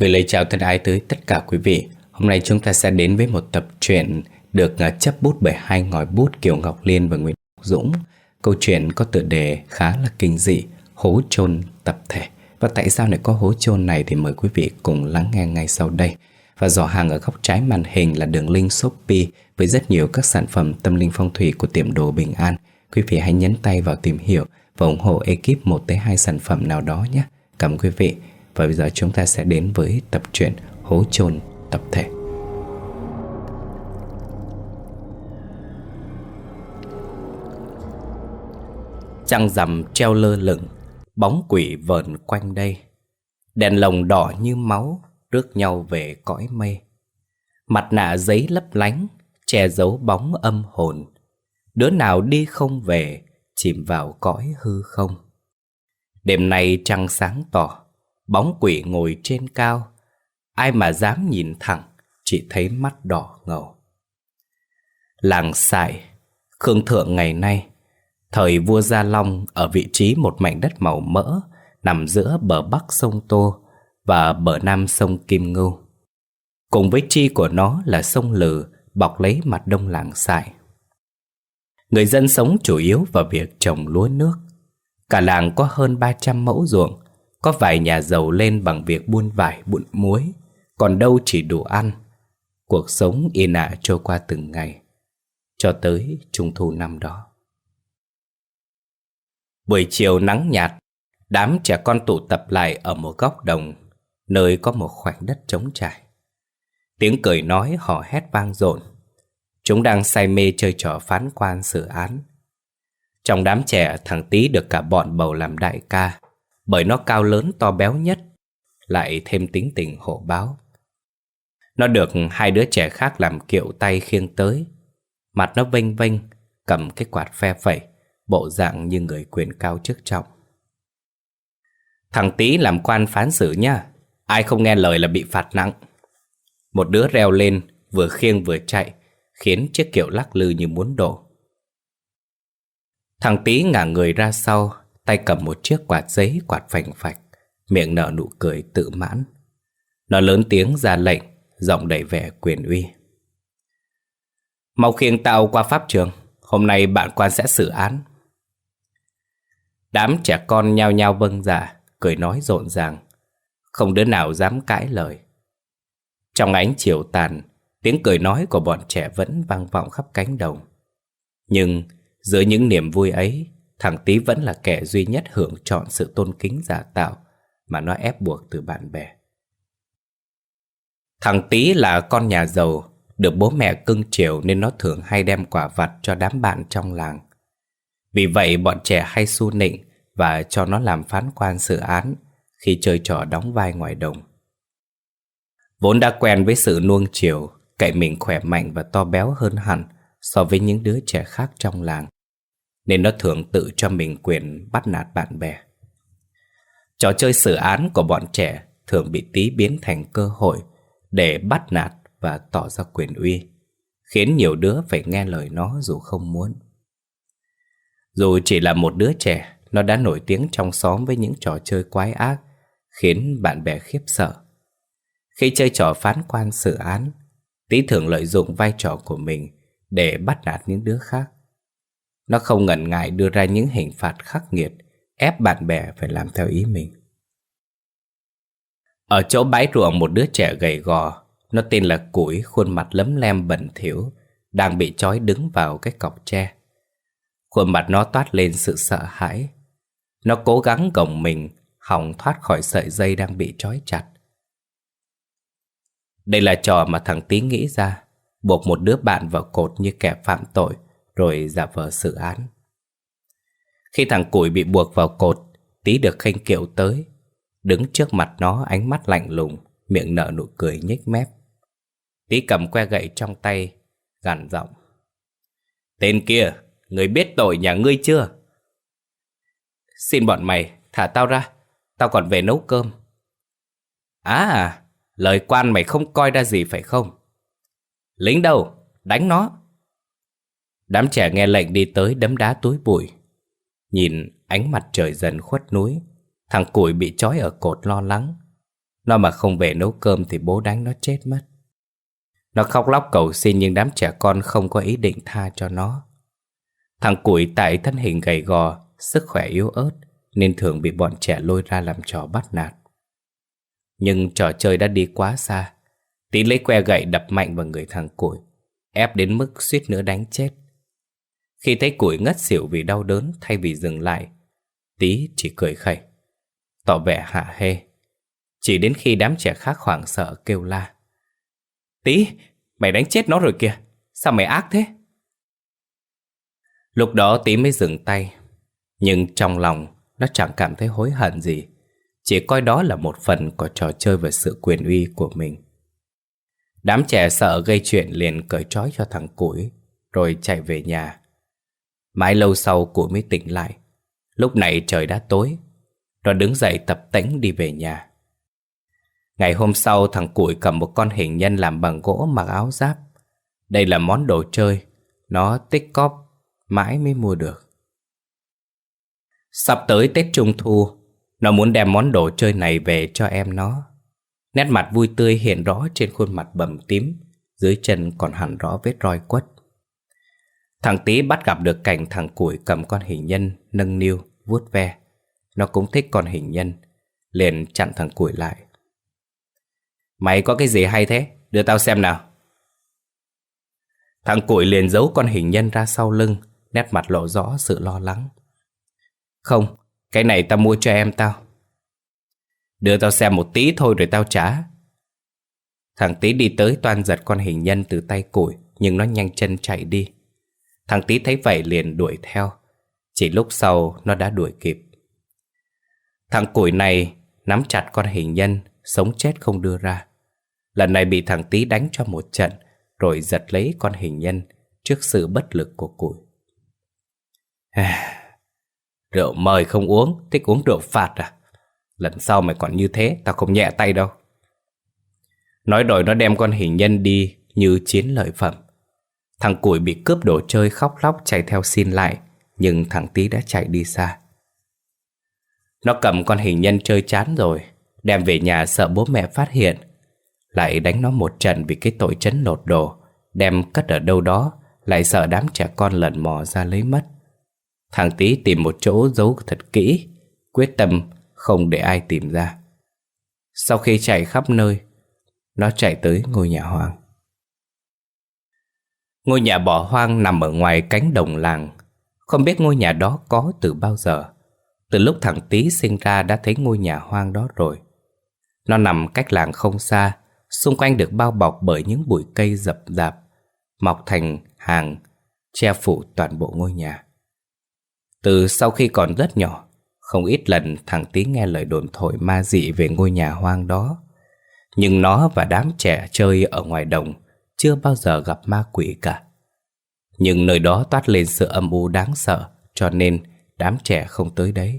Gửi lời chào thân ái tới tất cả quý vị. Hôm nay chúng ta sẽ đến với một tập truyện được chấp bút bởi hai ngòi bút Kiều Ngọc Liên và Nguyễn Ngọc Dũng. Câu chuyện có tựa đề khá là kinh dị, hố chôn tập thể. Và tại sao lại có hố chôn này thì mời quý vị cùng lắng nghe ngay sau đây. Và giỏ hàng ở góc trái màn hình là đường link Shopee với rất nhiều các sản phẩm tâm linh phong thủy của tiệm đồ Bình An. Quý vị hãy nhấn tay vào tìm hiểu và ủng hộ ekip 1-2 sản phẩm nào đó nhé. Cảm ơn quý vị. Và bây giờ chúng ta sẽ đến với tập truyện hố chôn tập thể. Trăng rằm treo lơ lửng, bóng quỷ vờn quanh đây. Đèn lồng đỏ như máu rước nhau về cõi mây. Mặt nạ giấy lấp lánh che giấu bóng âm hồn. Đứa nào đi không về, chìm vào cõi hư không. Đêm nay trăng sáng tỏ, bóng quỷ ngồi trên cao. Ai mà dám nhìn thẳng, chỉ thấy mắt đỏ ngầu. Làng Sại, Khương Thượng ngày nay, thời vua Gia Long ở vị trí một mảnh đất màu mỡ, nằm giữa bờ bắc sông Tô và bờ nam sông Kim Ngưu. Cùng với chi của nó là sông Lừ bọc lấy mặt đông làng Sại. Người dân sống chủ yếu vào việc trồng lúa nước. Cả làng có hơn 300 mẫu ruộng. Có vài nhà giàu lên bằng việc buôn vải, buôn muối, còn đâu chỉ đủ ăn. Cuộc sống yên ả trôi qua từng ngày, cho tới Trung thu năm đó. Buổi chiều nắng nhạt, đám trẻ con tụ tập lại ở một góc đồng, nơi có một khoảnh đất trống trải. Tiếng cười nói hò hét vang dội. Chúng đang say mê chơi trò phán quan xử án. Trong đám trẻ, thằng Tý được cả bọn bầu làm đại ca, bởi nó cao lớn to béo nhất, lại thêm tính tình hổ báo. Nó được hai đứa trẻ khác làm kiệu tay khiêng tới. Mặt nó vênh vênh, cầm cái quạt phe phẩy, bộ dạng như người quyền cao chức trọng. Thằng Tý làm quan phán xử nha, ai không nghe lời là bị phạt nặng. Một đứa reo lên, vừa khiêng vừa chạy, khiến chiếc kiệu lắc lư như muốn đổ. Thằng Tý ngả người ra sau, tay cầm một chiếc quạt giấy quạt phành phạch, miệng nở nụ cười tự mãn. Nó lớn tiếng ra lệnh, giọng đầy vẻ quyền uy. Mau khiêng tao qua pháp trường, hôm nay bản quan sẽ xử án. Đám trẻ con nhao nhao vâng dạ, cười nói rộn ràng, không đứa nào dám cãi lời. Trong ánh chiều tàn, tiếng cười nói của bọn trẻ vẫn vang vọng khắp cánh đồng. Nhưng giữa những niềm vui ấy, thằng Tý vẫn là kẻ duy nhất hưởng trọn sự tôn kính giả tạo mà nó ép buộc từ bạn bè. Thằng Tý là con nhà giàu, được bố mẹ cưng chiều nên nó thường hay đem quà vặt cho đám bạn trong làng. Vì vậy bọn trẻ hay su nịnh và cho nó làm phán quan xử án khi chơi trò đóng vai ngoài đồng. Vốn đã quen với sự nuông chiều, cậy mình khỏe mạnh và to béo hơn hẳn so với những đứa trẻ khác trong làng, nên nó thường tự cho mình quyền bắt nạt bạn bè. Trò chơi xử án của bọn trẻ thường bị Tý biến thành cơ hội để bắt nạt và tỏ ra quyền uy, khiến nhiều đứa phải nghe lời nó dù không muốn. Dù chỉ là một đứa trẻ, nó đã nổi tiếng trong xóm với những trò chơi quái ác, khiến bạn bè khiếp sợ. Khi chơi trò phán quan xử án, Tý thường lợi dụng vai trò của mình để bắt nạt những đứa khác. Nó không ngần ngại đưa ra những hình phạt khắc nghiệt, ép bạn bè phải làm theo ý mình. Ở chỗ bãi ruộng, một đứa trẻ gầy gò, nó tên là Củi, khuôn mặt lấm lem bẩn thỉu, đang bị trói đứng vào cái cọc tre. Khuôn mặt nó toát lên sự sợ hãi. Nó cố gắng gồng mình, hòng thoát khỏi sợi dây đang bị trói chặt. Đây là trò mà thằng Tý nghĩ ra, buộc một đứa bạn vào cột như kẻ phạm tội, rồi giả vờ xử án. Khi thằng Củi bị buộc vào cột, Tý được khênh kiệu tới. Đứng trước mặt nó, ánh mắt lạnh lùng, miệng nở nụ cười nhếch mép. Tý cầm que gậy trong tay, gằn giọng. Tên kia, người biết tội nhà ngươi chưa? Xin bọn mày, thả tao ra, tao còn về nấu cơm. À, lời quan mày không coi ra gì phải không? Lính đâu, đánh nó. Đám trẻ nghe lệnh đi tới đấm đá túi bụi. Nhìn ánh mặt trời dần khuất núi, thằng Củi bị trói ở cột lo lắng. Nó mà không về nấu cơm thì bố đánh nó chết mất. Nó khóc lóc cầu xin nhưng đám trẻ con không có ý định tha cho nó. Thằng Củi tại thân hình gầy gò, sức khỏe yếu ớt nên thường bị bọn trẻ lôi ra làm trò bắt nạt. Nhưng trò chơi đã đi quá xa. Tí lấy que gậy đập mạnh vào người thằng Củi, ép đến mức suýt nữa đánh chết. Khi thấy Củi ngất xỉu vì đau đớn thay vì dừng lại, Tí chỉ cười khẩy, tỏ vẻ hạ hê. Chỉ đến khi đám trẻ khác hoảng sợ kêu la: Tí, mày đánh chết nó rồi kìa, sao mày ác thế? Lúc đó Tí mới dừng tay. Nhưng trong lòng nó chẳng cảm thấy hối hận gì, chỉ coi đó là một phần của trò chơi và sự quyền uy của mình. Đám trẻ sợ gây chuyện liền cởi trói cho thằng Củi, rồi chạy về nhà. Mãi lâu sau Củi mới tỉnh lại. Lúc này trời đã tối. Nó đứng dậy tập tễnh đi về nhà. Ngày hôm sau thằng Củi cầm một con hình nhân làm bằng gỗ mặc áo giáp. Đây là món đồ chơi nó tích cóp mãi mới mua được. Sắp tới Tết Trung Thu, nó muốn đem món đồ chơi này về cho em nó. Nét mặt vui tươi hiện rõ trên khuôn mặt bầm tím, dưới chân còn hằn rõ vết roi quất. Thằng Tí bắt gặp được cảnh thằng Củi cầm con hình nhân nâng niu vuốt ve. Nó cũng thích con hình nhân, liền chặn thằng Củi lại. Mày có cái gì hay thế? Đưa tao xem nào. Thằng Củi liền giấu con hình nhân ra sau lưng, nét mặt lộ rõ sự lo lắng. Không, cái này tao mua cho em tao. Đưa tao xem một tí thôi rồi tao trả. Thằng Tí đi tới toan giật con hình nhân từ tay Củi, nhưng nó nhanh chân chạy đi. Thằng Tí thấy vậy liền đuổi theo. Chỉ lúc sau nó đã đuổi kịp. Thằng Củi này nắm chặt con hình nhân, sống chết không đưa ra. Lần này bị thằng Tí đánh cho một trận, rồi giật lấy con hình nhân trước sự bất lực của Củi. Rượu mời không uống, thích uống rượu phạt à? Lần sau mày còn như thế, tao không nhẹ tay đâu. Nói rồi nó đem con hình nhân đi như chiến lợi phẩm. Thằng Củi bị cướp đồ chơi khóc lóc chạy theo xin lại, nhưng thằng Tí đã chạy đi xa. Nó cầm con hình nhân chơi chán rồi, đem về nhà sợ bố mẹ phát hiện, lại đánh nó một trận vì cái tội trấn lột đồ, đem cất ở đâu đó, lại sợ đám trẻ con lần mò ra lấy mất. Thằng Tí tìm một chỗ giấu thật kỹ, quyết tâm không để ai tìm ra. Sau khi chạy khắp nơi, nó chạy tới ngôi nhà hoang. Ngôi nhà bỏ hoang nằm ở ngoài cánh đồng làng. Không biết ngôi nhà đó có từ bao giờ. Từ lúc thằng Tí sinh ra đã thấy ngôi nhà hoang đó rồi. Nó nằm cách làng không xa, xung quanh được bao bọc bởi những bụi cây rậm rạp, mọc thành hàng, che phủ toàn bộ ngôi nhà. Từ sau khi còn rất nhỏ, không ít lần thằng Tí nghe lời đồn thổi ma dị về ngôi nhà hoang đó. Nhưng nó và đám trẻ chơi ở ngoài đồng chưa bao giờ gặp ma quỷ cả. Nhưng nơi đó toát lên sự âm u đáng sợ, cho nên đám trẻ không tới đấy.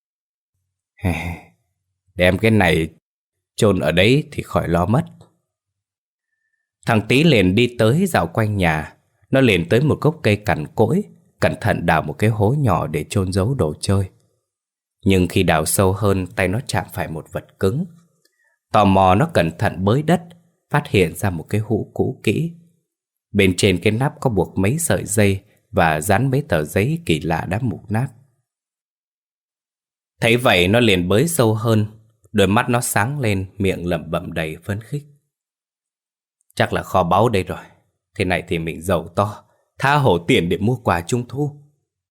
Đem cái này chôn ở đấy thì khỏi lo mất. Thằng Tí liền đi tới dạo quanh nhà. Nó liền tới một gốc cây cằn cỗi, cẩn thận đào một cái hố nhỏ để chôn giấu đồ chơi. Nhưng khi đào sâu hơn, tay nó chạm phải một vật cứng. Tò mò nó cẩn thận bới đất, phát hiện ra một cái hũ cũ kỹ. Bên trên cái nắp có buộc mấy sợi dây và dán mấy tờ giấy kỳ lạ đã mục nát. Thấy vậy nó liền bới sâu hơn, đôi mắt nó sáng lên, miệng lẩm bẩm đầy phấn khích. Chắc là kho báu đây rồi. Thế này thì mình giàu to, tha hồ tiền để mua quà trung thu.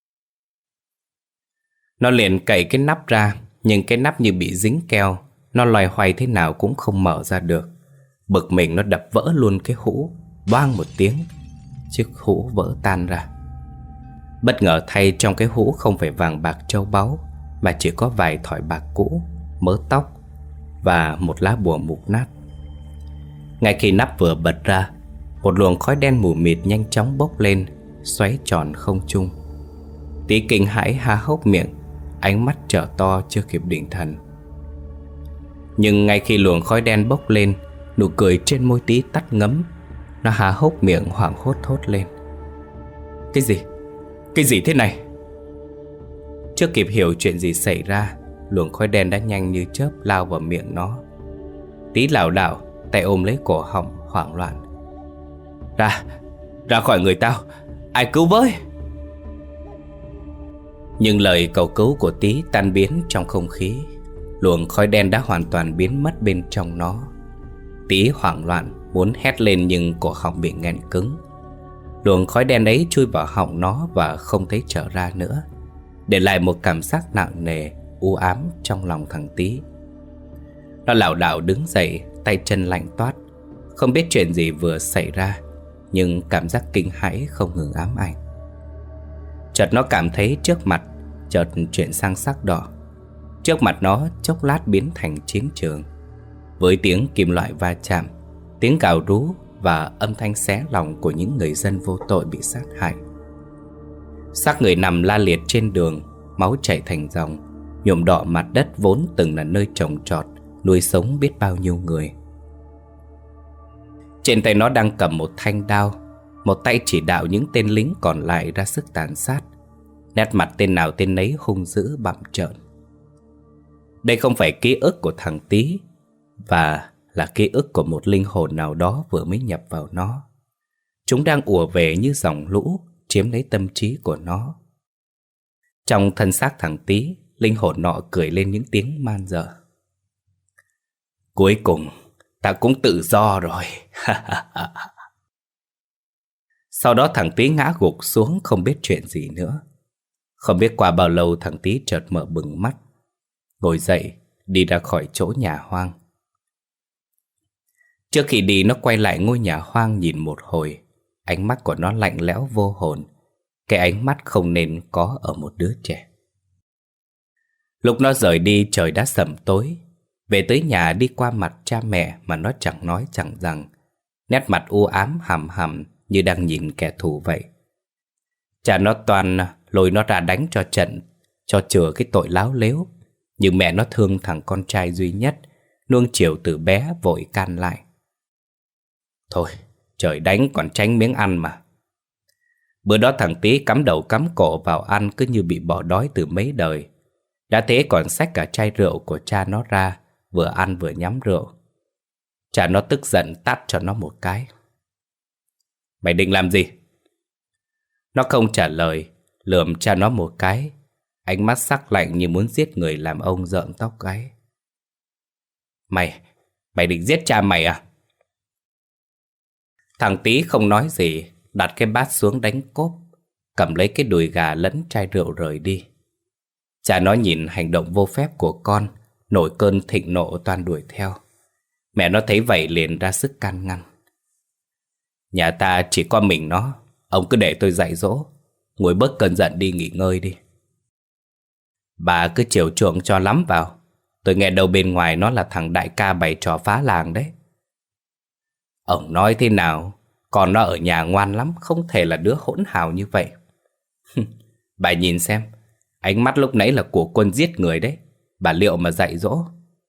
Nó liền cậy cái nắp ra, nhưng cái nắp như bị dính keo. Nó loay hoay thế nào cũng không mở ra được. Bực mình nó đập vỡ luôn cái hũ. Boang một tiếng, chiếc hũ vỡ tan ra. Bất ngờ thay, trong cái hũ không phải vàng bạc châu báu, mà chỉ có vài thỏi bạc cũ, mớ tóc và một lá bùa mục nát. Ngay khi nắp vừa bật ra, một luồng khói đen mù mịt nhanh chóng bốc lên, xoáy tròn không trung. Tí kinh hãi há hốc miệng, ánh mắt trở to chưa kịp định thần. Nhưng ngay khi luồng khói đen bốc lên, nụ cười trên môi Tí tắt ngấm. Nó há hốc miệng hoảng hốt thốt lên. Cái gì? Cái gì thế này? Chưa kịp hiểu chuyện gì xảy ra, luồng khói đen đã nhanh như chớp lao vào miệng nó. Tý lảo đảo, tay ôm lấy cổ họng hoảng loạn. Ra khỏi người tao, ai cứu với. Nhưng lời cầu cứu của Tý tan biến trong không khí. Luồng khói đen đã hoàn toàn biến mất bên trong nó. Tý hoảng loạn muốn hét lên nhưng cổ họng bị nghẹn cứng. Luồng khói đen ấy chui vào họng nó và không thấy trở ra nữa, để lại một cảm giác nặng nề, u ám trong lòng thằng Tý. Nó lảo đảo đứng dậy, tay chân lạnh toát, không biết chuyện gì vừa xảy ra, nhưng cảm giác kinh hãi không ngừng ám ảnh. Chợt nó cảm thấy trước mặt chợt chuyển sang sắc đỏ. Trước mặt nó chốc lát biến thành chiến trường, với tiếng kim loại va chạm, tiếng gào rú và âm thanh xé lòng của những người dân vô tội bị sát hại. Xác người nằm la liệt trên đường, máu chảy thành dòng, nhuộm đỏ mặt đất vốn từng là nơi trồng trọt, nuôi sống biết bao nhiêu người. Trên tay nó đang cầm một thanh đao, một tay chỉ đạo những tên lính còn lại ra sức tàn sát. Nét mặt tên nào tên nấy hung dữ bặm trợn. Đây không phải ký ức của thằng Tý, và là ký ức của một linh hồn nào đó vừa mới nhập vào nó. Chúng đang ùa về như dòng lũ, chiếm lấy tâm trí của nó. Trong thân xác thằng Tý, linh hồn nọ cười lên những tiếng man dợ. Cuối cùng ta cũng tự do rồi. Sau đó thằng Tý ngã gục xuống không biết chuyện gì nữa. Không biết qua bao lâu thằng Tý chợt mở bừng mắt, ngồi dậy đi ra khỏi chỗ nhà hoang. Trước khi đi nó quay lại ngôi nhà hoang nhìn một hồi. Ánh mắt của nó lạnh lẽo vô hồn, cái ánh mắt không nên có ở một đứa trẻ. Lúc nó rời đi trời đã sẩm tối. Về tới nhà đi qua mặt cha mẹ mà nó chẳng nói chẳng rằng, nét mặt u ám hằm hằm như đang nhìn kẻ thù vậy. Cha nó toàn lôi nó ra đánh cho trận, cho chừa cái tội láo lếu. Nhưng mẹ nó thương thằng con trai duy nhất, nuông chiều từ bé vội can lại. Thôi, trời đánh còn tránh miếng ăn mà. Bữa đó thằng Tý cắm đầu cắm cổ vào ăn cứ như bị bỏ đói từ mấy đời. Đã thế còn xách cả chai rượu của cha nó ra, vừa ăn vừa nhắm rượu. Cha nó tức giận tát cho nó một cái. Mày định làm gì? Nó không trả lời, lườm cha nó một cái, ánh mắt sắc lạnh như muốn giết người làm ông rợn tóc gáy. Mày định giết cha mày à? Thằng Tý không nói gì, đặt cái bát xuống đánh cốp, cầm lấy cái đùi gà lẫn chai rượu rời đi. Cha nó nhìn hành động vô phép của con, nổi cơn thịnh nộ toan đuổi theo. Mẹ nó thấy vậy liền ra sức can ngăn. Nhà ta chỉ có mình nó, ông cứ để tôi dạy dỗ, nguôi bớt cơn giận đi nghỉ ngơi đi. Bà cứ chiều chuộng cho lắm vào. Tôi nghe đâu bên ngoài nó là thằng đại ca bày trò phá làng đấy. Ông nói thế nào, còn nó ở nhà ngoan lắm, không thể là đứa hỗn hào như vậy. Bà nhìn xem, ánh mắt lúc nãy là của quân giết người đấy. Bà liệu mà dạy dỗ?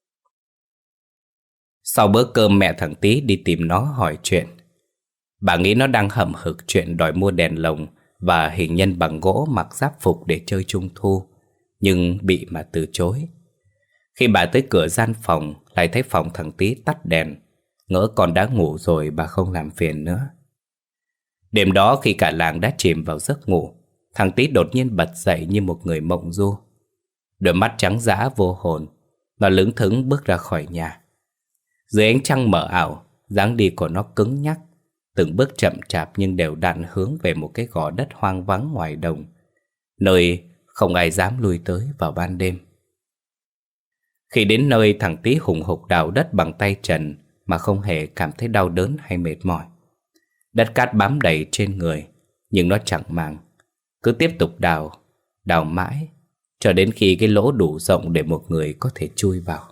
Sau bữa cơm mẹ thằng Tý đi tìm nó hỏi chuyện. Bà nghĩ nó đang hậm hực chuyện đòi mua đèn lồng và hình nhân bằng gỗ mặc giáp phục để chơi trung thu, nhưng bị mà từ chối. Khi bà tới cửa gian phòng, lại thấy phòng thằng Tý tắt đèn. Ngỡ con đã ngủ rồi, bà không làm phiền nữa. Đêm đó khi cả làng đã chìm vào giấc ngủ, thằng Tý đột nhiên bật dậy như một người mộng du. Đôi mắt trắng dã vô hồn, nó lững thững bước ra khỏi nhà. Dưới ánh trăng mờ ảo, dáng đi của nó cứng nhắc, từng bước chậm chạp nhưng đều đặn hướng về một cái gò đất hoang vắng ngoài đồng, nơi không ai dám lui tới vào ban đêm. Khi đến nơi, thằng Tý hùng hục đào đất bằng tay trần mà không hề cảm thấy đau đớn hay mệt mỏi. Đất cát bám đầy trên người, nhưng nó chẳng màng, cứ tiếp tục đào, đào mãi, cho đến khi cái lỗ đủ rộng để một người có thể chui vào.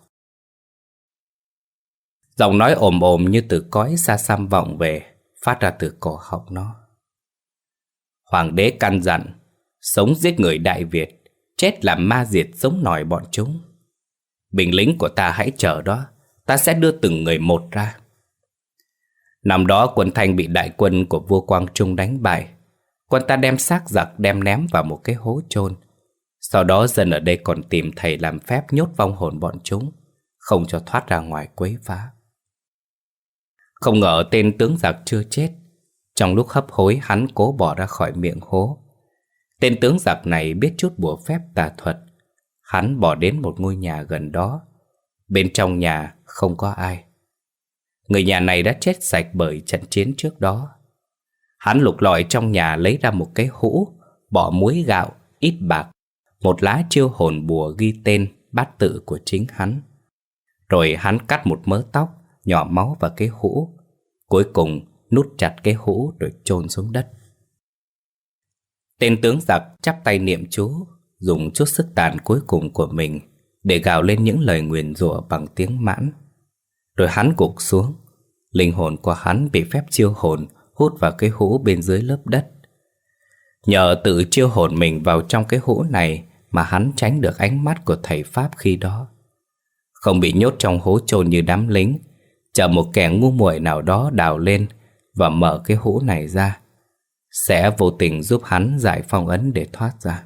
Giọng nói ồm ồm như từ cõi xa xăm vọng về, phát ra từ cổ họng nó. Hoàng đế căn dặn, sống giết người Đại Việt, chết làm ma diệt sống nòi bọn chúng. Binh lính của ta hãy chờ đó, ta sẽ đưa từng người một ra. Năm đó quân Thanh bị đại quân của vua Quang Trung đánh bại. Quân ta đem xác giặc đem ném vào một cái hố chôn. Sau đó dân ở đây còn tìm thầy làm phép nhốt vong hồn bọn chúng, không cho thoát ra ngoài quấy phá. Không ngờ tên tướng giặc chưa chết. Trong lúc hấp hối, hắn cố bỏ ra khỏi miệng hố. Tên tướng giặc này biết chút bùa phép tà thuật. Hắn bỏ đến một ngôi nhà gần đó. Bên trong nhà không có ai. Người nhà này đã chết sạch bởi trận chiến trước đó. Hắn lục lọi trong nhà lấy ra một cái hũ, bỏ muối gạo, ít bạc, một lá chiêu hồn bùa ghi tên, bát tự của chính hắn. Rồi hắn cắt một mớ tóc, nhỏ máu vào cái hũ. Cuối cùng nút chặt cái hũ rồi chôn xuống đất. Tên tướng giặc chắp tay niệm chú, dùng chút sức tàn cuối cùng của mình để gào lên những lời nguyền rủa bằng tiếng Mãn. Rồi hắn gục xuống. Linh hồn của hắn bị phép chiêu hồn hút vào cái hũ bên dưới lớp đất. Nhờ tự chiêu hồn mình vào trong cái hũ này mà hắn tránh được ánh mắt của thầy Pháp khi đó. Không bị nhốt trong hố chôn như đám lính, chờ một kẻ ngu muội nào đó đào lên và mở cái hũ này ra, sẽ vô tình giúp hắn giải phong ấn để thoát ra.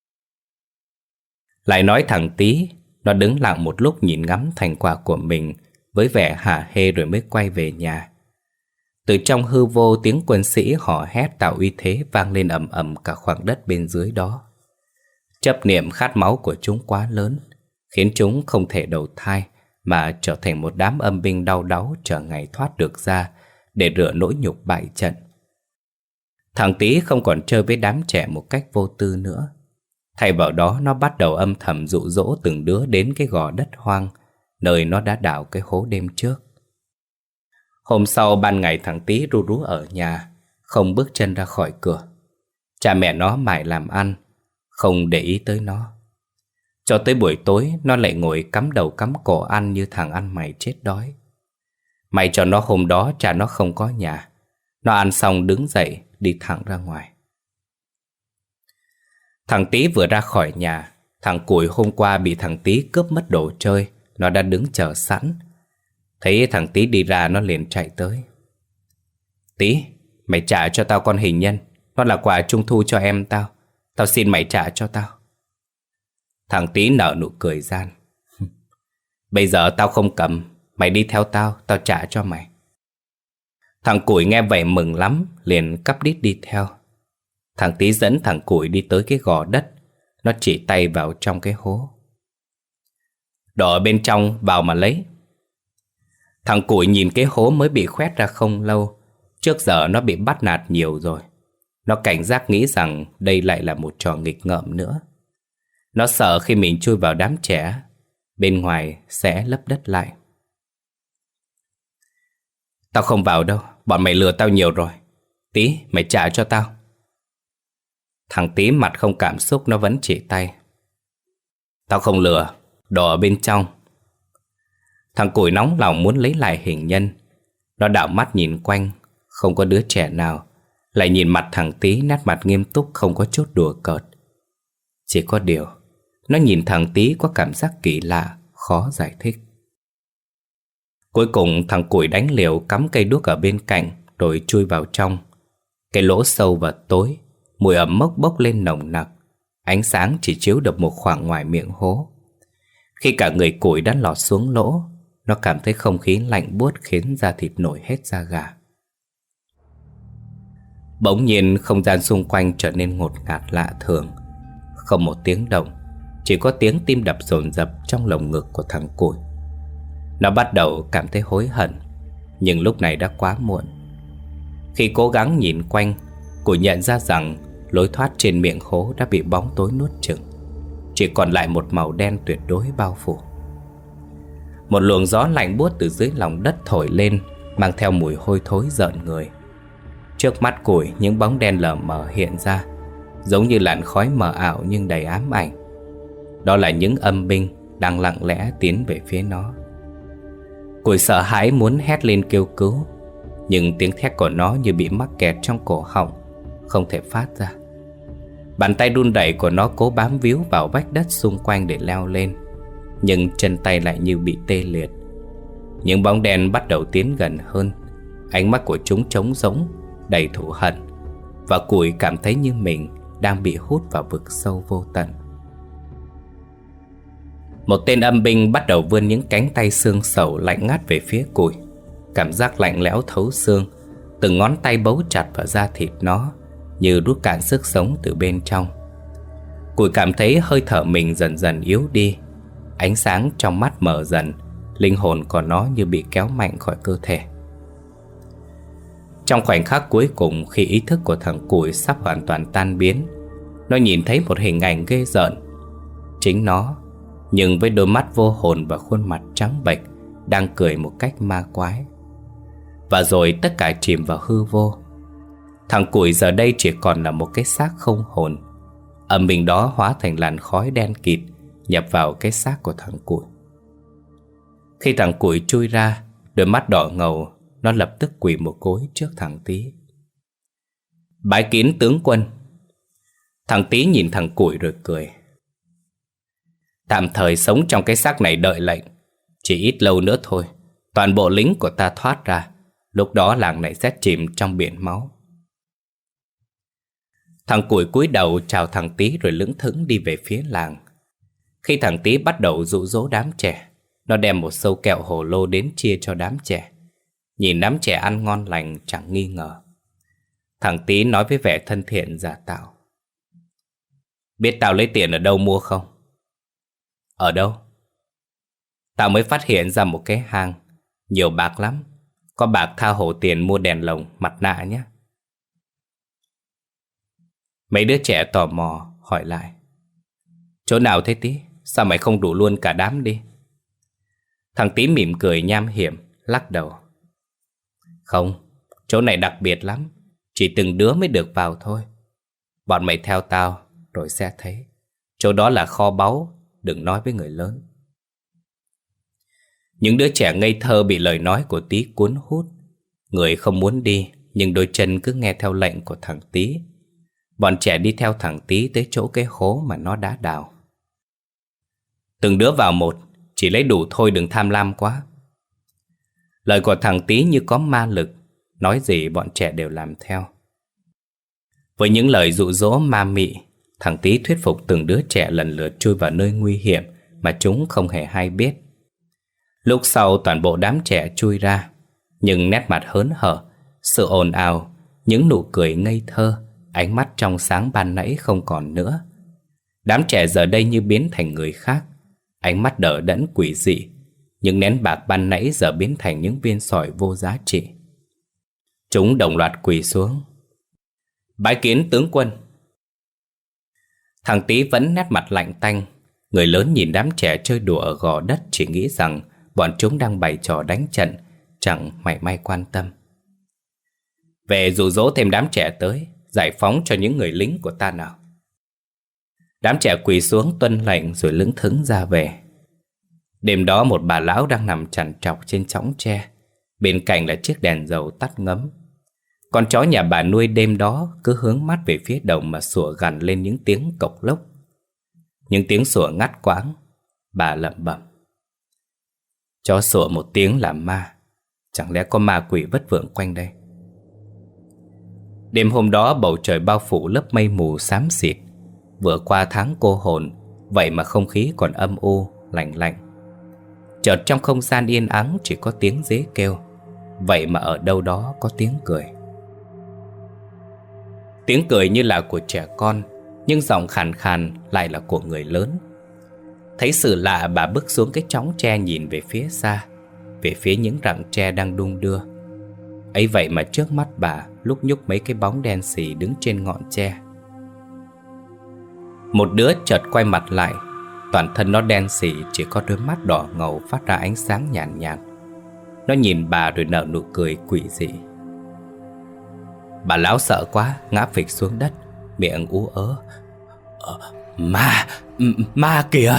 Lại nói thằng Tý, nó đứng lặng một lúc nhìn ngắm thành quả của mình với vẻ hả hê rồi mới quay về nhà. Từ trong hư vô, tiếng quân sĩ hò hét tạo uy thế vang lên ầm ầm cả khoảng đất bên dưới đó. Chấp niệm khát máu của chúng quá lớn, khiến chúng không thể đầu thai mà trở thành một đám âm binh đau đáu chờ ngày thoát được ra để rửa nỗi nhục bại trận. Thằng Tý không còn chơi với đám trẻ một cách vô tư nữa. Thay vào đó, nó bắt đầu âm thầm dụ dỗ từng đứa đến cái gò đất hoang nơi nó đã đào cái hố đêm trước. Hôm sau ban ngày, thằng Tý ru rú ở nhà, không bước chân ra khỏi cửa. Cha mẹ nó mải làm ăn, không để ý tới nó. Cho tới buổi tối, nó lại ngồi cắm đầu cắm cổ ăn như thằng ăn mày chết đói. May cho nó hôm đó cha nó không có nhà. Nó ăn xong đứng dậy đi thẳng ra ngoài. Thằng Tý vừa ra khỏi nhà, thằng Cùi hôm qua bị thằng Tý cướp mất đồ chơi, nó đã đứng chờ sẵn. Thấy thằng Tý đi ra, nó liền chạy tới. Tý, mày trả cho tao con hình nhân. Nó là quà trung thu cho em tao. Tao xin mày trả cho tao. Thằng Tý nở nụ cười gian. Bây giờ tao không cầm, mày đi theo tao, tao trả cho mày. Thằng Cùi nghe vậy mừng lắm, liền cắp đít đi theo. Thằng Tý dẫn thằng Cùi đi tới cái gò đất. Nó chỉ tay vào trong cái hố. Đồ ở bên trong, vào mà lấy. Thằng Cùi nhìn cái hố mới bị khoét ra không lâu. Trước giờ nó bị bắt nạt nhiều rồi. Nó cảnh giác nghĩ rằng đây lại là một trò nghịch ngợm nữa. Nó sợ khi mình chui vào đám trẻ, bên ngoài sẽ lấp đất lại. Tao không vào đâu, bọn mày lừa tao nhiều rồi. Tý, mày trả cho tao. Thằng Tý mặt không cảm xúc, nó vẫn chỉ tay. Tao không lừa, đồ ở bên trong. Thằng Cùi nóng lòng muốn lấy lại hình nhân. Nó đảo mắt nhìn quanh, không có đứa trẻ nào. Lại nhìn mặt thằng Tý, nét mặt nghiêm túc, không có chút đùa cợt. Chỉ có điều, nó nhìn thằng Tý có cảm giác kỳ lạ, khó giải thích. Cuối cùng thằng Cùi đánh liều cắm cây đuốc ở bên cạnh rồi chui vào trong. Cái lỗ sâu và tối, mùi ẩm mốc bốc lên nồng nặc. Ánh sáng chỉ chiếu được một khoảng ngoài miệng hố. Khi cả người Cùi đã lọt xuống lỗ, nó cảm thấy không khí lạnh buốt khiến da thịt nổi hết da gà. Bỗng nhiên không gian xung quanh trở nên ngột ngạt lạ thường. Không một tiếng động, chỉ có tiếng tim đập dồn dập trong lồng ngực của thằng Cùi. Nó bắt đầu cảm thấy hối hận, nhưng lúc này đã quá muộn. Khi cố gắng nhìn quanh, Cùi nhận ra rằng lối thoát trên miệng hố đã bị bóng tối nuốt chửng. Chỉ còn lại một màu đen tuyệt đối bao phủ. Một luồng gió lạnh buốt từ dưới lòng đất thổi lên, mang theo mùi hôi thối rợn người. Trước mắt Cùi, những bóng đen lờ mờ hiện ra, giống như làn khói mờ ảo nhưng đầy ám ảnh. Đó là những âm binh đang lặng lẽ tiến về phía nó. Cùi sợ hãi muốn hét lên kêu cứu, nhưng tiếng thét của nó như bị mắc kẹt trong cổ họng, không thể phát ra. Bàn tay run rẩy của nó cố bám víu vào vách đất xung quanh để leo lên, nhưng chân tay lại như bị tê liệt. Những bóng đen bắt đầu tiến gần hơn. Ánh mắt của chúng trống rỗng, đầy thù hận, và Cùi cảm thấy như mình đang bị hút vào vực sâu vô tận. Một tên âm binh bắt đầu vươn những cánh tay xương sầu lạnh ngắt về phía Cùi. cảm giác lạnh lẽo thấu xương. Từng ngón tay bấu chặt vào da thịt nó, như rút cạn sức sống từ bên trong. Củi cảm thấy hơi thở mình dần dần yếu đi. Ánh sáng trong mắt mờ dần. Linh hồn của nó như bị kéo mạnh khỏi cơ thể. Trong khoảnh khắc cuối cùng, khi ý thức của thằng Củi sắp hoàn toàn tan biến, nó nhìn thấy một hình ảnh ghê rợn. Chính nó, nhưng với đôi mắt vô hồn và khuôn mặt trắng bệch, đang cười một cách ma quái. Và rồi tất cả chìm vào hư vô. Thằng Củi giờ đây chỉ còn là một cái xác không hồn. Âm mình đó hóa thành làn khói đen kịt, nhập vào cái xác của thằng Củi. Khi thằng Củi chui ra, đôi mắt đỏ ngầu, nó lập tức quỳ một gối trước thằng Tý. Bái kiến tướng quân. Thằng Tý nhìn thằng Củi rồi cười. Tạm thời sống trong cái xác này đợi lệnh. Chỉ ít lâu nữa thôi, toàn bộ lính của ta thoát ra. Lúc đó làng này sẽ chìm trong biển máu. Thằng Củi cúi đầu chào thằng Tý rồi lững thững đi về phía làng. Khi thằng Tý bắt đầu dụ dỗ đám trẻ, nó đem một sâu kẹo hồ lô đến chia cho đám trẻ. Nhìn đám trẻ ăn ngon lành chẳng nghi ngờ. Thằng Tý nói với vẻ thân thiện giả tạo. Biết tao lấy tiền ở đâu mua không? Ở đâu? Tao mới phát hiện ra một cái hang, nhiều bạc lắm. Có bạc tha hồ tiền mua đèn lồng, mặt nạ nhé. Mấy đứa trẻ tò mò hỏi lại. Chỗ nào thế Tý? Sao mày không đủ luôn cả đám đi? Thằng Tý mỉm cười nham hiểm, lắc đầu. Không, chỗ này đặc biệt lắm. Chỉ từng đứa mới được vào thôi. Bọn mày theo tao rồi sẽ thấy. Chỗ đó là kho báu, đừng nói với người lớn. Những đứa trẻ ngây thơ bị lời nói của Tý cuốn hút. Người không muốn đi, nhưng đôi chân cứ nghe theo lệnh của thằng Tý. Bọn trẻ đi theo thằng Tý tới chỗ cái hố mà nó đã đào. Từng đứa vào một, chỉ lấy đủ thôi, đừng tham lam quá. Lời của thằng Tý như có ma lực, nói gì bọn trẻ đều làm theo. Với những lời dụ dỗ ma mị, thằng Tý thuyết phục từng đứa trẻ lần lượt chui vào nơi nguy hiểm mà chúng không hề hay biết. Lúc sau toàn bộ đám trẻ chui ra, nhưng nét mặt hớn hở, sự ồn ào, những nụ cười ngây thơ, ánh mắt trong sáng ban nãy không còn nữa. Đám trẻ giờ đây như biến thành người khác, ánh mắt đờ đẫn quỷ dị. Những nén bạc ban nãy giờ biến thành những viên sỏi vô giá trị. Chúng đồng loạt quỳ xuống. Bái kiến tướng quân. Thằng Tý vẫn nét mặt lạnh tanh. Người lớn nhìn đám trẻ chơi đùa ở gò đất, chỉ nghĩ rằng bọn chúng đang bày trò đánh trận, chẳng mảy may quan tâm. Về dụ dỗ thêm đám trẻ tới, giải phóng cho những người lính của ta nào. Đám trẻ quỳ xuống tuân lệnh rồi lững thững ra về. Đêm đó một bà lão đang nằm trằn trọc trên chõng tre, bên cạnh là chiếc đèn dầu tắt ngấm. Con chó nhà bà nuôi đêm đó cứ hướng mắt về phía đồng mà sủa gằn lên những tiếng cộc lốc. Những tiếng sủa ngắt quãng. Bà lẩm bẩm. Chó sủa một tiếng là ma. Chẳng lẽ có ma quỷ vất vưởng quanh đây? Đêm hôm đó bầu trời bao phủ lớp mây mù xám xịt. Vừa qua tháng cô hồn, vậy mà không khí còn âm u, lạnh lạnh. Chợt trong không gian yên ắng chỉ có tiếng dế kêu. Vậy mà ở đâu đó có tiếng cười. Tiếng cười như là của trẻ con, nhưng giọng khàn khàn lại là của người lớn. Thấy sự lạ, bà bước xuống cái chõng tre nhìn về phía xa, về phía những rặng tre đang đung đưa. Ấy vậy mà trước mắt bà lúc nhúc mấy cái bóng đen xì đứng trên ngọn tre. Một đứa chợt quay mặt lại. Toàn thân nó đen xì, chỉ có đôi mắt đỏ ngầu phát ra ánh sáng nhàn nhạt. Nó nhìn bà rồi nở nụ cười quỷ dị. Bà lão sợ quá, ngã phịch xuống đất, miệng ú ớ. Ma kìa!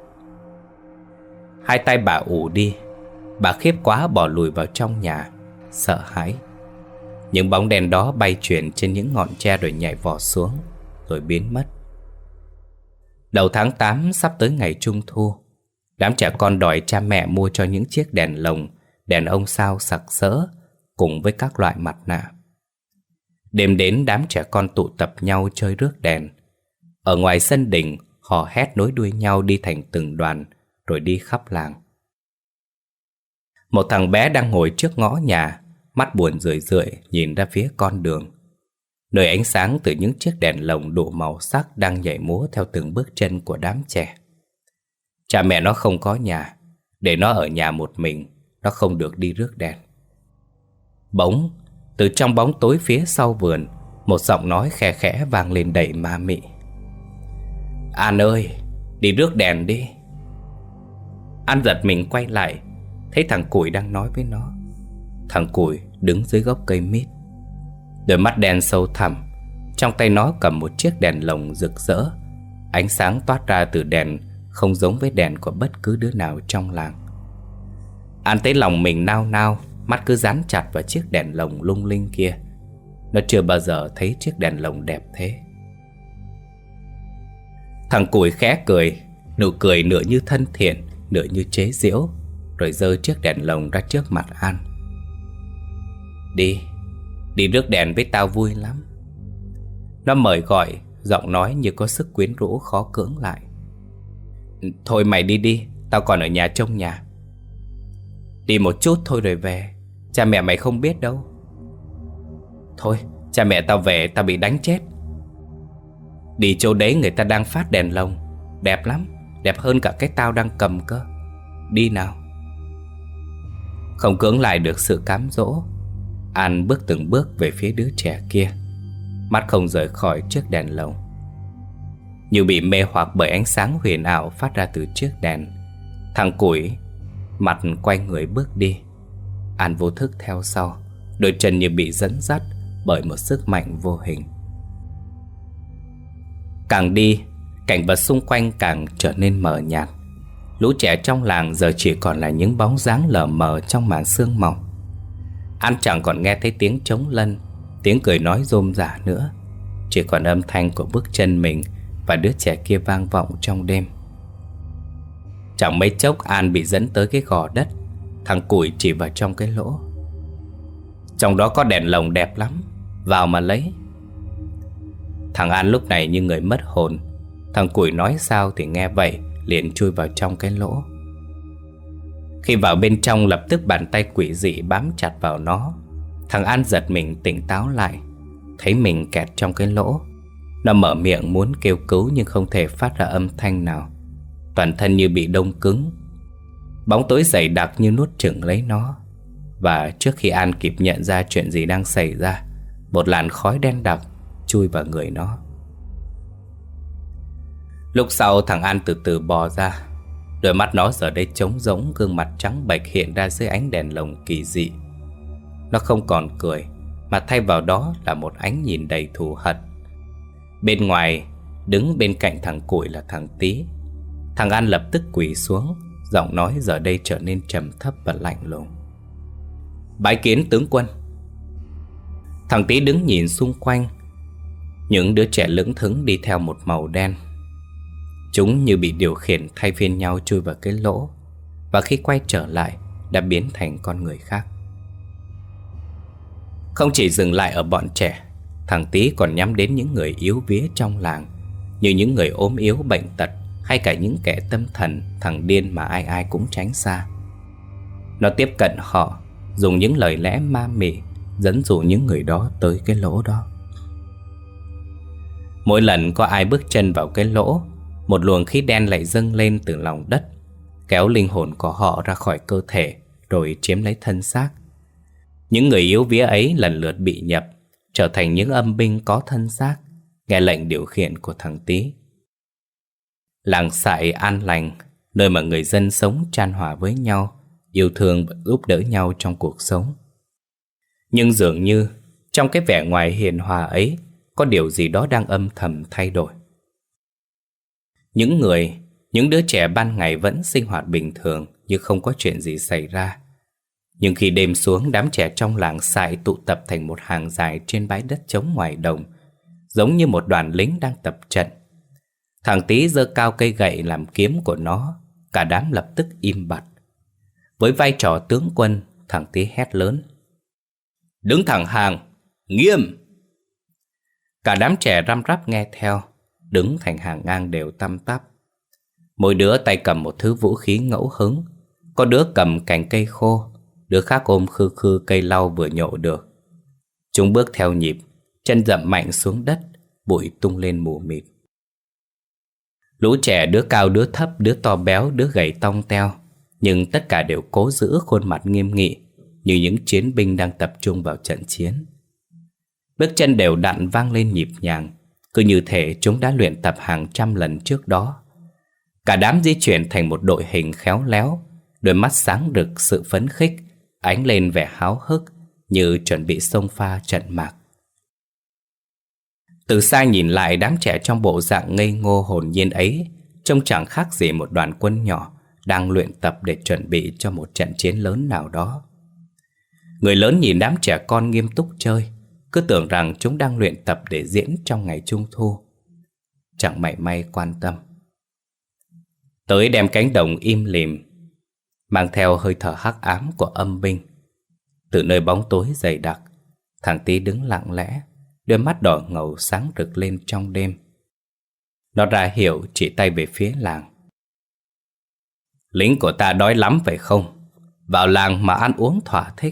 Hai tay bà ù đi. Bà khiếp quá bỏ lùi vào trong nhà, sợ hãi. Những bóng đèn đó bay chuyển trên những ngọn tre rồi nhảy vọt xuống, rồi biến mất. Đầu tháng 8 sắp tới ngày Trung Thu. Đám trẻ con đòi cha mẹ mua cho những chiếc đèn lồng, đèn ông sao sặc sỡ, cùng với các loại mặt nạ. Đêm đến đám trẻ con tụ tập nhau chơi rước đèn. Ở ngoài sân đình, hò hét nối đuôi nhau đi thành từng đoàn, rồi đi khắp làng. Một thằng bé đang ngồi trước ngõ nhà, mắt buồn rười rượi nhìn ra phía con đường, nơi ánh sáng từ những chiếc đèn lồng đủ màu sắc đang nhảy múa theo từng bước chân của đám trẻ. Cha mẹ nó không có nhà, để nó ở nhà một mình, nó không được đi rước đèn. Bỗng, từ trong bóng tối phía sau vườn, một giọng nói khe khẽ vang lên đầy ma mị. An ơi, đi rước đèn đi. An giật mình quay lại, thấy thằng Củi đang nói với nó. Thằng Củi đứng dưới gốc cây mít, đôi mắt đen sâu thẳm. Trong tay nó cầm một chiếc đèn lồng rực rỡ. Ánh sáng toát ra từ đèn không giống với đèn của bất cứ đứa nào trong làng. An thấy lòng mình nao nao, mắt cứ dán chặt vào chiếc đèn lồng lung linh kia. Nó chưa bao giờ thấy chiếc đèn lồng đẹp thế. Thằng Củi khẽ cười, nụ cười nửa như thân thiện, nửa như chế giễu, rồi giơ chiếc đèn lồng ra trước mặt An. Đi rước đèn với tao vui lắm. Nó mời gọi, giọng nói như có sức quyến rũ khó cưỡng lại. Thôi mày đi, tao còn ở nhà trông nhà. Đi một chút thôi rồi về, cha mẹ mày không biết đâu. Thôi, cha mẹ tao về tao bị đánh chết. Đi chỗ đấy người ta đang phát đèn lồng, đẹp lắm, đẹp hơn cả cái tao đang cầm cơ. Đi nào. Không cưỡng lại được sự cám dỗ, An bước từng bước về phía đứa trẻ kia, mắt không rời khỏi chiếc đèn lồng. Như bị mê hoặc bởi ánh sáng huyền ảo phát ra từ chiếc đèn, thằng Củi mặt quay người bước đi. An vô thức theo sau, đôi chân như bị dẫn dắt bởi một sức mạnh vô hình. Càng đi, cảnh vật xung quanh càng trở nên mờ nhạt. Lũ trẻ trong làng giờ chỉ còn là những bóng dáng lờ mờ trong màn sương mỏng. An chẳng còn nghe thấy tiếng trống lân, tiếng cười nói rôm rả nữa. Chỉ còn âm thanh của bước chân mình và đứa trẻ kia vang vọng trong đêm. Chẳng mấy chốc An bị dẫn tới cái gò đất. Thằng Củi chỉ vào trong cái lỗ. Trong đó có đèn lồng đẹp lắm, vào mà lấy. Thằng An lúc này như người mất hồn. Thằng Củi nói sao thì nghe vậy, liền chui vào trong cái lỗ. Khi vào bên trong, lập tức bàn tay quỷ dị bám chặt vào nó. Thằng An giật mình tỉnh táo lại, thấy mình kẹt trong cái lỗ. Nó mở miệng muốn kêu cứu nhưng không thể phát ra âm thanh nào. Toàn thân như bị đông cứng. Bóng tối dày đặc như nuốt chửng lấy nó. Và trước khi An kịp nhận ra chuyện gì đang xảy ra, một làn khói đen đặc chui vào người nó. Lúc sau thằng An từ từ bò ra. Đôi mắt nó giờ đây trống rỗng, gương mặt trắng bệch hiện ra dưới ánh đèn lồng kỳ dị. Nó không còn cười, mà thay vào đó là một ánh nhìn đầy thù hận. Bên ngoài, đứng bên cạnh thằng Củi là thằng Tý. Thằng An lập tức quỳ xuống, giọng nói giờ đây trở nên trầm thấp và lạnh lùng. Bái kiến tướng quân. Thằng Tý đứng nhìn xung quanh. Những đứa trẻ lững thững đi theo một màu đen. Chúng như bị điều khiển thay phiên nhau chui vào cái lỗ, và khi quay trở lại đã biến thành con người khác. Không chỉ dừng lại ở bọn trẻ, thằng Tý còn nhắm đến những người yếu vía trong làng, như những người ốm yếu bệnh tật, hay cả những kẻ tâm thần, thằng điên mà ai ai cũng tránh xa. Nó tiếp cận họ, dùng những lời lẽ ma mị dẫn dụ những người đó tới cái lỗ đó. Mỗi lần có ai bước chân vào cái lỗ, một luồng khí đen lại dâng lên từ lòng đất, kéo linh hồn của họ ra khỏi cơ thể, rồi chiếm lấy thân xác. Những người yếu vía ấy lần lượt bị nhập, trở thành những âm binh có thân xác, nghe lệnh điều khiển của thằng Tý. Làng Sại an lành, nơi mà người dân sống chan hòa với nhau, yêu thương và giúp đỡ nhau trong cuộc sống. Nhưng dường như trong cái vẻ ngoài hiền hòa ấy có điều gì đó đang âm thầm thay đổi. Những đứa trẻ ban ngày vẫn sinh hoạt bình thường như không có chuyện gì xảy ra. Nhưng khi đêm xuống, đám trẻ trong làng Sại tụ tập thành một hàng dài trên bãi đất trống ngoài đồng, giống như một đoàn lính đang tập trận. Thằng Tý giơ cao cây gậy làm kiếm của nó, cả đám lập tức im bặt. Với vai trò tướng quân, thằng Tý hét lớn: Đứng thẳng hàng, nghiêm! Cả đám trẻ răm rắp nghe theo, đứng thành hàng ngang đều tăm tắp. Mỗi đứa tay cầm một thứ vũ khí ngẫu hứng. Có đứa cầm cành cây khô, đứa khác ôm khư khư cây lau vừa nhổ được. Chúng bước theo nhịp, chân dậm mạnh xuống đất, bụi tung lên mù mịt. Lũ trẻ đứa cao đứa thấp, đứa to béo, đứa gầy tong teo, nhưng tất cả đều cố giữ khuôn mặt nghiêm nghị, như những chiến binh đang tập trung vào trận chiến. Bước chân đều đặn vang lên nhịp nhàng, cứ như thể chúng đã luyện tập hàng trăm lần trước đó. Cả đám di chuyển thành một đội hình khéo léo, đôi mắt sáng rực sự phấn khích, ánh lên vẻ háo hức, như chuẩn bị xông pha trận mạc. Từ xa nhìn lại, đám trẻ trong bộ dạng ngây ngô hồn nhiên ấy trông chẳng khác gì một đoàn quân nhỏ đang luyện tập để chuẩn bị cho một trận chiến lớn nào đó. Người lớn nhìn đám trẻ con nghiêm túc chơi, cứ tưởng rằng chúng đang luyện tập để diễn trong ngày Trung Thu, chẳng mảy may quan tâm. Tới đem cánh đồng im lìm, mang theo hơi thở hắc ám của âm binh. Từ nơi bóng tối dày đặc, thằng Tí đứng lặng lẽ, đôi mắt đỏ ngầu sáng rực lên trong đêm. Nó ra hiệu chỉ tay về phía làng. Lính của ta đói lắm phải không? Vào làng mà ăn uống thỏa thích.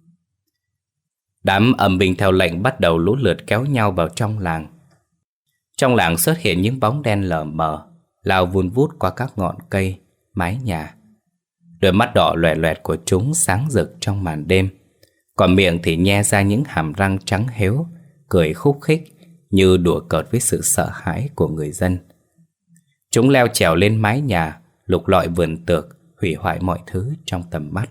Đám âm binh theo lệnh bắt đầu lũ lượt kéo nhau vào trong làng. Trong làng xuất hiện những bóng đen lờ mờ, lao vun vút qua các ngọn cây, mái nhà. Đôi mắt đỏ loè loẹt của chúng sáng rực trong màn đêm, còn miệng thì nhe ra những hàm răng trắng héo, cười khúc khích như đùa cợt với sự sợ hãi của người dân. Chúng leo trèo lên mái nhà, lục lọi vườn tược, hủy hoại mọi thứ trong tầm mắt.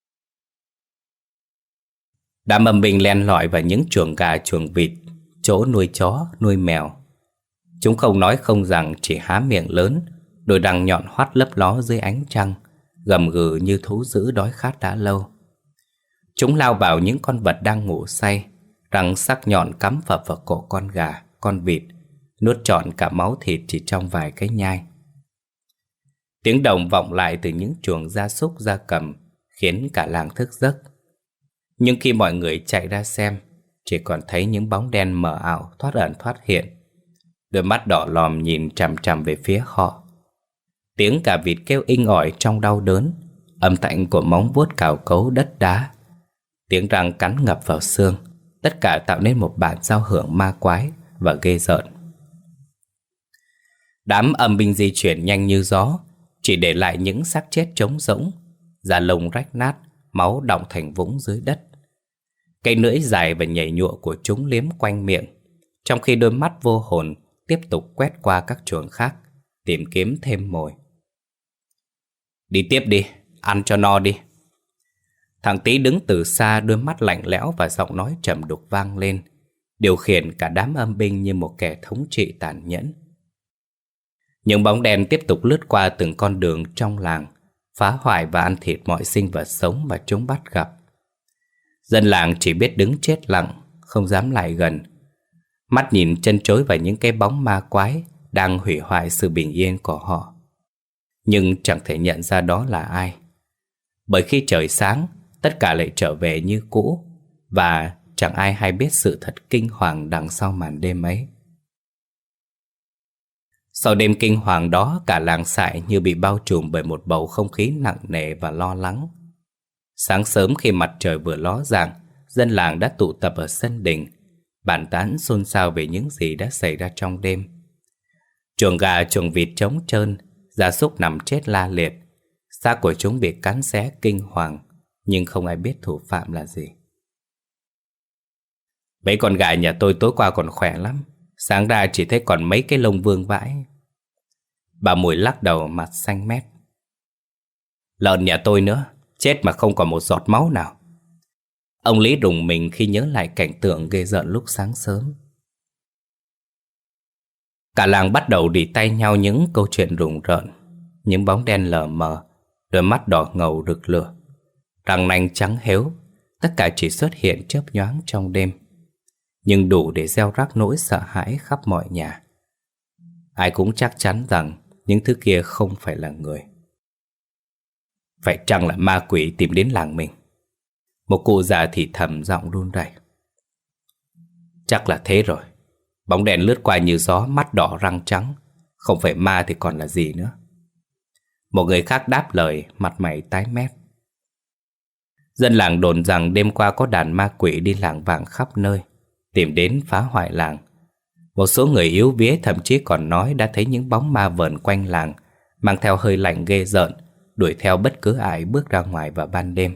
Đám âm binh len lỏi vào những chuồng gà chuồng vịt, chỗ nuôi chó, nuôi mèo. Chúng không nói không rằng, chỉ há miệng lớn, đôi răng nhọn hoắt lấp ló dưới ánh trăng, gầm gừ như thú dữ đói khát đã lâu. Chúng lao vào những con vật đang ngủ say, răng sắc nhọn cắm phập vào cổ con gà, con vịt, nuốt trọn cả máu thịt chỉ trong vài cái nhai. Tiếng động vọng lại từ những chuồng gia súc gia cầm, khiến cả làng thức giấc. Nhưng khi mọi người chạy ra xem, chỉ còn thấy những bóng đen mờ ảo thoát ẩn thoát hiện. Đôi mắt đỏ lòm nhìn chằm chằm về phía họ. Tiếng cả vịt kêu inh ỏi trong đau đớn, âm thanh của móng vuốt cào cấu đất đá, tiếng răng cắn ngập vào xương, tất cả tạo nên một bản giao hưởng ma quái và ghê rợn. Đám âm binh di chuyển nhanh như gió, chỉ để lại những xác chết trống rỗng, da lông rách nát, máu đọng thành vũng dưới đất. Cây lưỡi dài và nhảy nhụa của chúng liếm quanh miệng, trong khi đôi mắt vô hồn tiếp tục quét qua các chuồng khác, tìm kiếm thêm mồi. Đi tiếp đi, ăn cho no đi. Thằng Tí đứng từ xa, đôi mắt lạnh lẽo và giọng nói trầm đục vang lên, điều khiển cả đám âm binh như một kẻ thống trị tàn nhẫn. Những bóng đen tiếp tục lướt qua từng con đường trong làng, phá hoại và ăn thịt mọi sinh vật sống mà chúng bắt gặp. Dân làng chỉ biết đứng chết lặng, không dám lại gần, mắt nhìn chân chối vào những cái bóng ma quái đang hủy hoại sự bình yên của họ. Nhưng chẳng thể nhận ra đó là ai, bởi khi trời sáng, tất cả lại trở về như cũ, và chẳng ai hay biết sự thật kinh hoàng đằng sau màn đêm ấy. Sau đêm kinh hoàng đó, cả làng Sại như bị bao trùm bởi một bầu không khí nặng nề và lo lắng. Sáng sớm khi mặt trời vừa ló dạng, dân làng đã tụ tập ở sân đình, bàn tán xôn xao về những gì đã xảy ra trong đêm. Chuồng gà chuồng vịt trống trơn, gia súc nằm chết la liệt, xác của chúng bị cắn xé kinh hoàng, nhưng không ai biết thủ phạm là gì. Mấy con gà nhà tôi tối qua còn khỏe lắm, sáng ra chỉ thấy còn mấy cái lông vương vãi. Bà Mùi lắc đầu, mặt xanh mét. Lợn nhà tôi nữa, chết mà không còn một giọt máu nào. Ông Lý rùng mình khi nhớ lại cảnh tượng ghê rợn lúc sáng sớm. Cả làng bắt đầu đỉ tay nhau những câu chuyện rùng rợn. Những bóng đen lờ mờ, đôi mắt đỏ ngầu rực lửa, răng nanh trắng héo, tất cả chỉ xuất hiện chớp nhoáng trong đêm, nhưng đủ để gieo rắc nỗi sợ hãi khắp mọi nhà. Ai cũng chắc chắn rằng những thứ kia không phải là người. Phải chăng là ma quỷ tìm đến làng mình? Một cụ già thì thầm, giọng run rẩy. Chắc là thế rồi. Bóng đèn lướt qua như gió, mắt đỏ răng trắng, không phải ma thì còn là gì nữa. Một người khác đáp lời, mặt mày tái mét. Dân làng đồn rằng đêm qua có đàn ma quỷ đi lảng vảng khắp nơi, tìm đến phá hoại làng. Một số người yếu vía thậm chí còn nói đã thấy những bóng ma vờn quanh làng, mang theo hơi lạnh ghê rợn, đuổi theo bất cứ ai bước ra ngoài vào ban đêm.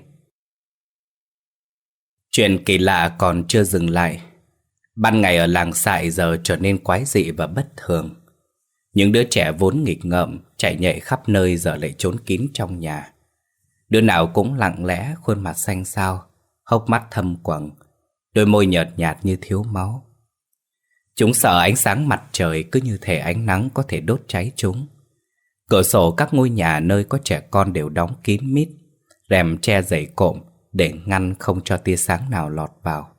Chuyện kỳ lạ còn chưa dừng lại. Ban ngày ở làng Sại giờ trở nên quái dị và bất thường. Những đứa trẻ vốn nghịch ngợm, chạy nhảy khắp nơi giờ lại trốn kín trong nhà. Đứa nào cũng lặng lẽ, khuôn mặt xanh xao, hốc mắt thâm quầng, đôi môi nhợt nhạt như thiếu máu. Chúng sợ ánh sáng mặt trời cứ như thể ánh nắng có thể đốt cháy chúng. Cửa sổ các ngôi nhà nơi có trẻ con đều đóng kín mít, rèm che dày cộm để ngăn không cho tia sáng nào lọt vào.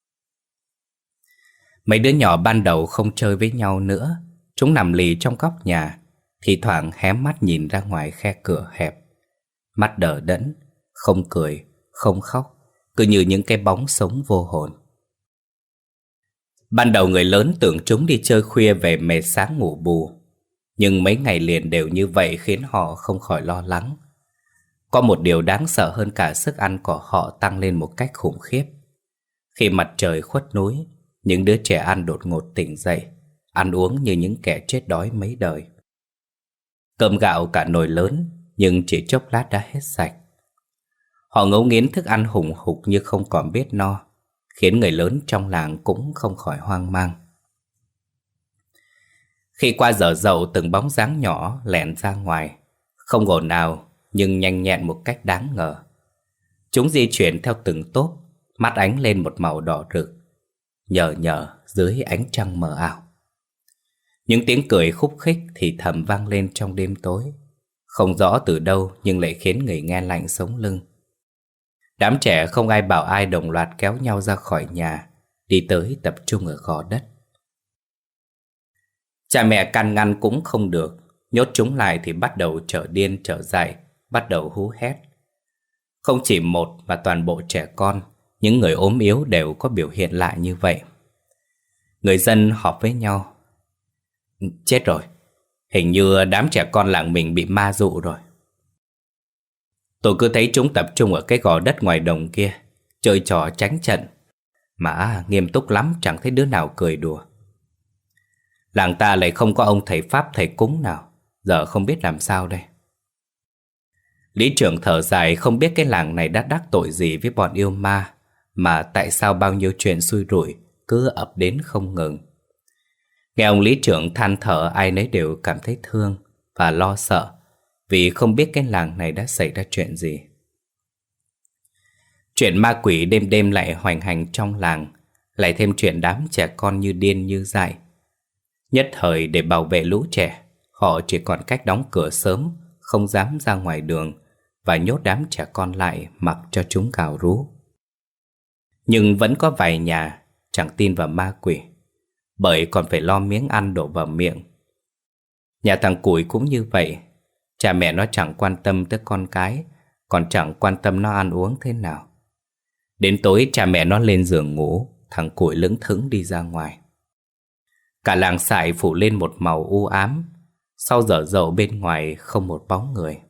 Mấy đứa nhỏ ban đầu không chơi với nhau nữa. Chúng nằm lì trong góc nhà, thì thoảng hé mắt nhìn ra ngoài khe cửa hẹp. Mắt đờ đẫn, không cười, không khóc, cứ như những cái bóng sống vô hồn. Ban đầu người lớn tưởng chúng đi chơi khuya về mệt sáng ngủ bù, nhưng mấy ngày liền đều như vậy khiến họ không khỏi lo lắng. Có một điều đáng sợ hơn cả sức ăn của họ tăng lên một cách khủng khiếp. Khi mặt trời khuất núi, những đứa trẻ ăn đột ngột tỉnh dậy, ăn uống như những kẻ chết đói mấy đời. Cơm gạo cả nồi lớn, nhưng chỉ chốc lát đã hết sạch. Họ ngấu nghiến thức ăn hùng hục như không còn biết no, khiến người lớn trong làng cũng không khỏi hoang mang. Khi qua giờ dậu, từng bóng dáng nhỏ lẻn ra ngoài, không ồn ào nhưng nhanh nhẹn một cách đáng ngờ. Chúng di chuyển theo từng tốp, mắt ánh lên một màu đỏ rực, nhờ nhờ dưới ánh trăng mờ ảo. Những tiếng cười khúc khích thì thầm vang lên trong đêm tối, không rõ từ đâu nhưng lại khiến người nghe lạnh sống lưng. Đám trẻ không ai bảo ai đồng loạt kéo nhau ra khỏi nhà, đi tới tập trung ở gò đất. Cha mẹ can ngăn cũng không được, nhốt chúng lại thì bắt đầu trở điên trở dại, bắt đầu hú hét. Không chỉ một mà toàn bộ trẻ con, những người ốm yếu đều có biểu hiện lạ như vậy. Người dân họp với nhau. Chết rồi, hình như đám trẻ con làng mình bị ma dụ rồi. Tôi cứ thấy chúng tập trung ở cái gò đất ngoài đồng kia, chơi trò tránh trận, mà nghiêm túc lắm, chẳng thấy đứa nào cười đùa. Làng ta lại không có ông thầy pháp thầy cúng nào, giờ không biết làm sao đây. Lý trưởng thở dài, không biết cái làng này đã đắc tội gì với bọn yêu ma, mà tại sao bao nhiêu chuyện xui rủi cứ ập đến không ngừng. Nghe ông lý trưởng than thở, ai nấy đều cảm thấy thương và lo sợ, vì không biết cái làng này đã xảy ra chuyện gì. Chuyện ma quỷ đêm đêm lại hoành hành trong làng, lại thêm chuyện đám trẻ con như điên như dại. Nhất thời để bảo vệ lũ trẻ, họ chỉ còn cách đóng cửa sớm, không dám ra ngoài đường, và nhốt đám trẻ con lại mặc cho chúng gào rú. Nhưng vẫn có vài nhà chẳng tin vào ma quỷ, bởi còn phải lo miếng ăn đổ vào miệng. Nhà thằng Củi cũng như vậy. Cha mẹ nó chẳng quan tâm tới con cái, còn chẳng quan tâm nó ăn uống thế nào. Đến tối cha mẹ nó lên giường ngủ, thằng Củi lững thững đi ra ngoài. Cả làng Sại phủ lên một màu u ám. Sau giờ dậu bên ngoài không một bóng người.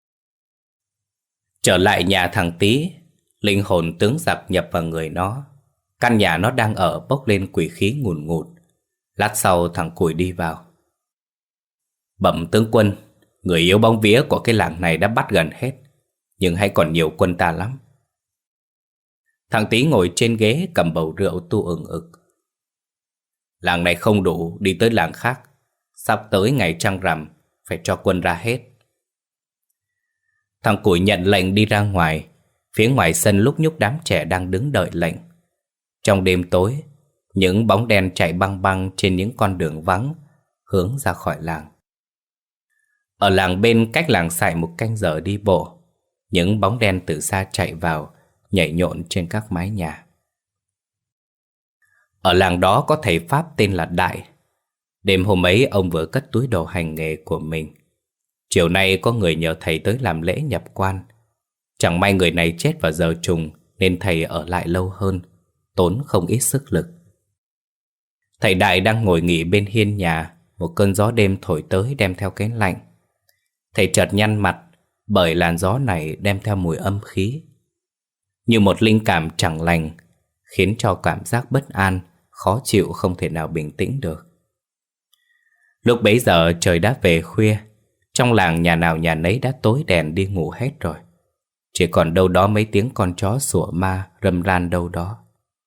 Trở lại nhà thằng Tý, linh hồn tướng giặc nhập vào người nó. Căn nhà nó đang ở bốc lên quỷ khí ngùn ngụt. Lát sau thằng Củi đi vào. Bẩm tướng quân, người yếu bóng vía của cái làng này đã bắt gần hết, nhưng hãy còn nhiều quân ta lắm. Thằng Tý ngồi trên ghế cầm bầu rượu tu ừng ực. Làng này không đủ, đi tới làng khác. Sắp tới ngày trăng rằm, phải cho quân ra hết. Thằng Củi nhận lệnh đi ra ngoài. Phía ngoài sân lúc nhúc đám trẻ đang đứng đợi lệnh. Trong đêm tối, những bóng đen chạy băng băng trên những con đường vắng, hướng ra khỏi làng. Ở làng bên cách làng Sại một canh giờ đi bộ, những bóng đen từ xa chạy vào, nhảy nhộn trên các mái nhà. Ở làng đó có thầy Pháp tên là Đại. Đêm hôm ấy ông vừa cất túi đồ hành nghề của mình. Chiều nay có người nhờ thầy tới làm lễ nhập quan. Chẳng may người này chết vào giờ trùng, nên thầy ở lại lâu hơn, tốn không ít sức lực. Thầy Đại đang ngồi nghỉ bên hiên nhà. Một cơn gió đêm thổi tới đem theo cái lạnh. Thầy chợt nhăn mặt, bởi làn gió này đem theo mùi âm khí. như một linh cảm chẳng lành, khiến cho cảm giác bất an, khó chịu không thể nào bình tĩnh được. Lúc bấy giờ trời đã về khuya, trong làng nhà nào nhà nấy đã tối đèn đi ngủ hết rồi. Chỉ còn đâu đó mấy tiếng con chó sủa ma râm ran đâu đó.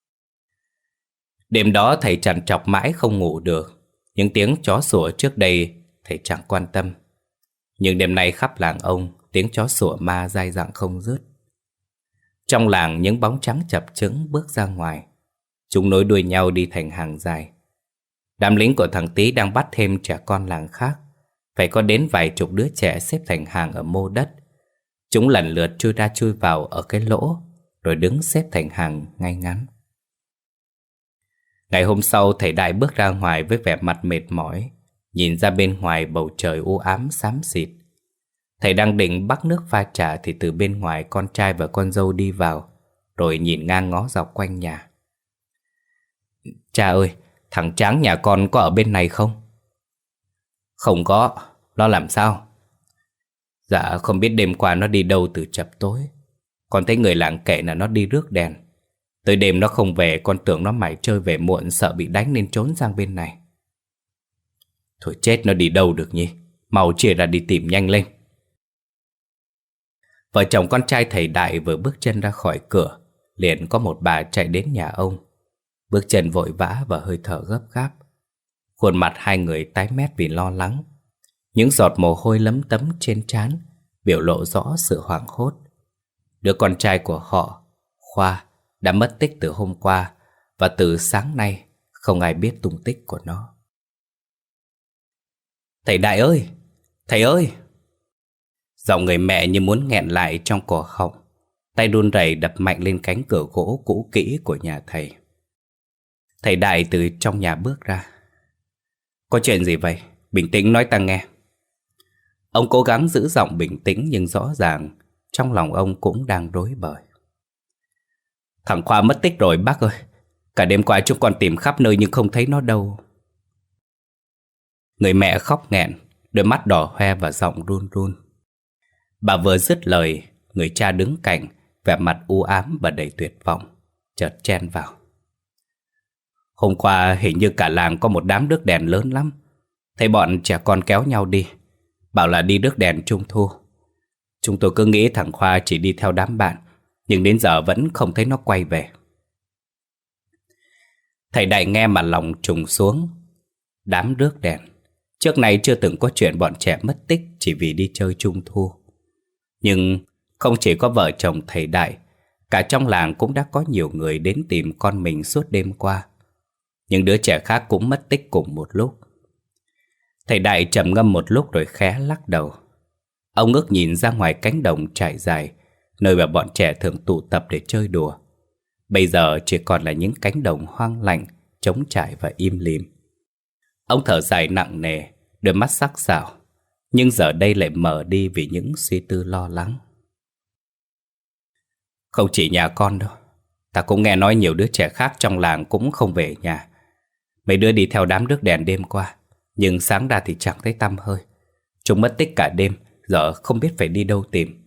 Đêm đó thầy trằn trọc mãi không ngủ được. Những tiếng chó sủa trước đây thầy chẳng quan tâm, nhưng đêm nay khắp làng ông tiếng chó sủa ma dai dẳng không dứt. Trong làng những bóng trắng chập chững bước ra ngoài. Chúng nối đuôi nhau đi thành hàng dài. Đám lính của thằng Tý đang bắt thêm trẻ con làng khác. Phải có đến vài chục đứa trẻ xếp thành hàng ở mô đất. Chúng lần lượt chui ra chui vào ở cái lỗ, rồi đứng xếp thành hàng ngay ngắn. Ngày hôm sau thầy Đại bước ra ngoài với vẻ mặt mệt mỏi, nhìn ra bên ngoài bầu trời u ám xám xịt. Thầy đang định bắc nước pha trà thì từ bên ngoài con trai và con dâu đi vào, rồi nhìn ngang ngó dọc quanh nhà. Cha ơi, thằng Tráng nhà con có ở bên này không? Không có, nó làm sao? Dạ không biết đêm qua nó đi đâu từ chập tối. Con thấy người làng kể là nó đi rước đèn. Tới đêm nó không về, con tưởng nó mải chơi về muộn, sợ bị đánh nên trốn sang bên này. Thôi chết, nó đi đâu được nhỉ? Mau chia ra đi tìm nhanh lên. Vợ chồng con trai thầy Đại vừa bước chân ra khỏi cửa, liền có một bà chạy đến nhà ông. Bước chân vội vã và hơi thở gấp gáp. Khuôn mặt hai người tái mét vì lo lắng. Những giọt mồ hôi lấm tấm trên trán biểu lộ rõ sự hoảng hốt. Đứa con trai của họ, Khoa, đã mất tích từ hôm qua, và từ sáng nay không ai biết tung tích của nó. Thầy Đại ơi! Thầy ơi! Giọng người mẹ như muốn nghẹn lại trong cổ họng. Tay run rẩy đập mạnh lên cánh cửa gỗ cũ kỹ của nhà thầy. Thầy Đại từ trong nhà bước ra. Có chuyện gì vậy? Bình tĩnh nói ta nghe. Ông cố gắng giữ giọng bình tĩnh, nhưng rõ ràng trong lòng ông cũng đang rối bời. Thằng Khoa mất tích rồi bác ơi. Cả đêm qua chúng con tìm khắp nơi nhưng không thấy nó đâu. Người mẹ khóc nghẹn, đôi mắt đỏ hoe và giọng run run. Bà vừa dứt lời, người cha đứng cạnh, vẻ mặt u ám và đầy tuyệt vọng, chợt chen vào. Hôm qua hình như cả làng có một đám rước đèn lớn lắm. Thấy bọn trẻ con kéo nhau đi, bảo là đi rước đèn trung thu. Chúng tôi cứ nghĩ thằng Khoa chỉ đi theo đám bạn, nhưng đến giờ vẫn không thấy nó quay về. Thầy Đại nghe mà lòng trùng xuống. Đám rước đèn. Trước này chưa từng có chuyện bọn trẻ mất tích chỉ vì đi chơi trung thu. Nhưng không chỉ có vợ chồng thầy Đại, cả trong làng cũng đã có nhiều người đến tìm con mình suốt đêm qua. Những đứa trẻ khác cũng mất tích cùng một lúc. Thầy Đại trầm ngâm một lúc rồi khẽ lắc đầu. Ông ngước nhìn ra ngoài cánh đồng trải dài, nơi mà bọn trẻ thường tụ tập để chơi đùa. Bây giờ chỉ còn là những cánh đồng hoang lạnh, trống trải và im lìm. Ông thở dài nặng nề, đôi mắt sắc sảo, nhưng giờ đây lại mở đi vì những suy tư lo lắng. Không chỉ nhà con đâu, ta cũng nghe nói nhiều đứa trẻ khác trong làng cũng không về nhà. Mấy đứa đi theo đám rước đèn đêm qua, nhưng sáng ra thì chẳng thấy tăm hơi. Chúng mất tích cả đêm, giờ không biết phải đi đâu tìm.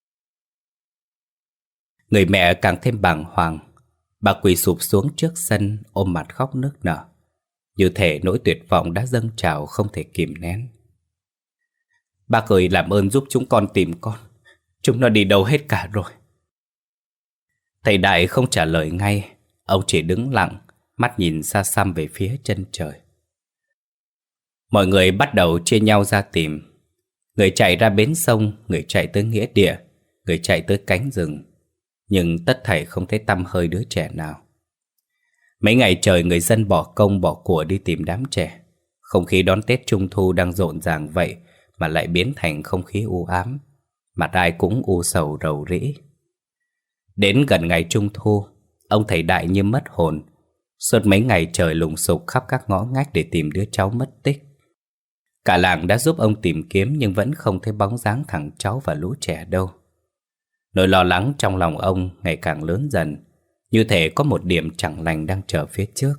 Người mẹ càng thêm bàng hoàng. Bà quỳ sụp xuống trước sân, ôm mặt khóc nức nở, như thể nỗi tuyệt vọng đã dâng trào không thể kìm nén. Bác ơi, làm ơn giúp chúng con tìm con. Chúng nó đi đâu hết cả rồi. Thầy Đại không trả lời ngay. Ông chỉ đứng lặng, mắt nhìn xa xăm về phía chân trời. Mọi người bắt đầu chia nhau ra tìm. Người chạy ra bến sông, người chạy tới nghĩa địa, người chạy tới cánh rừng. Nhưng tất thảy không thấy tăm hơi đứa trẻ nào. Mấy ngày trời người dân bỏ công bỏ của đi tìm đám trẻ. Không khí đón Tết Trung Thu đang rộn ràng vậy mà lại biến thành không khí u ám. Mặt ai cũng u sầu rầu rĩ. Đến gần ngày Trung Thu, ông thầy Đại như mất hồn. Suốt mấy ngày trời lùng sục khắp các ngõ ngách để tìm đứa cháu mất tích. Cả làng đã giúp ông tìm kiếm nhưng vẫn không thấy bóng dáng thằng cháu và lũ trẻ đâu. Nỗi lo lắng trong lòng ông ngày càng lớn dần, như thể có một điểm chẳng lành đang chờ phía trước.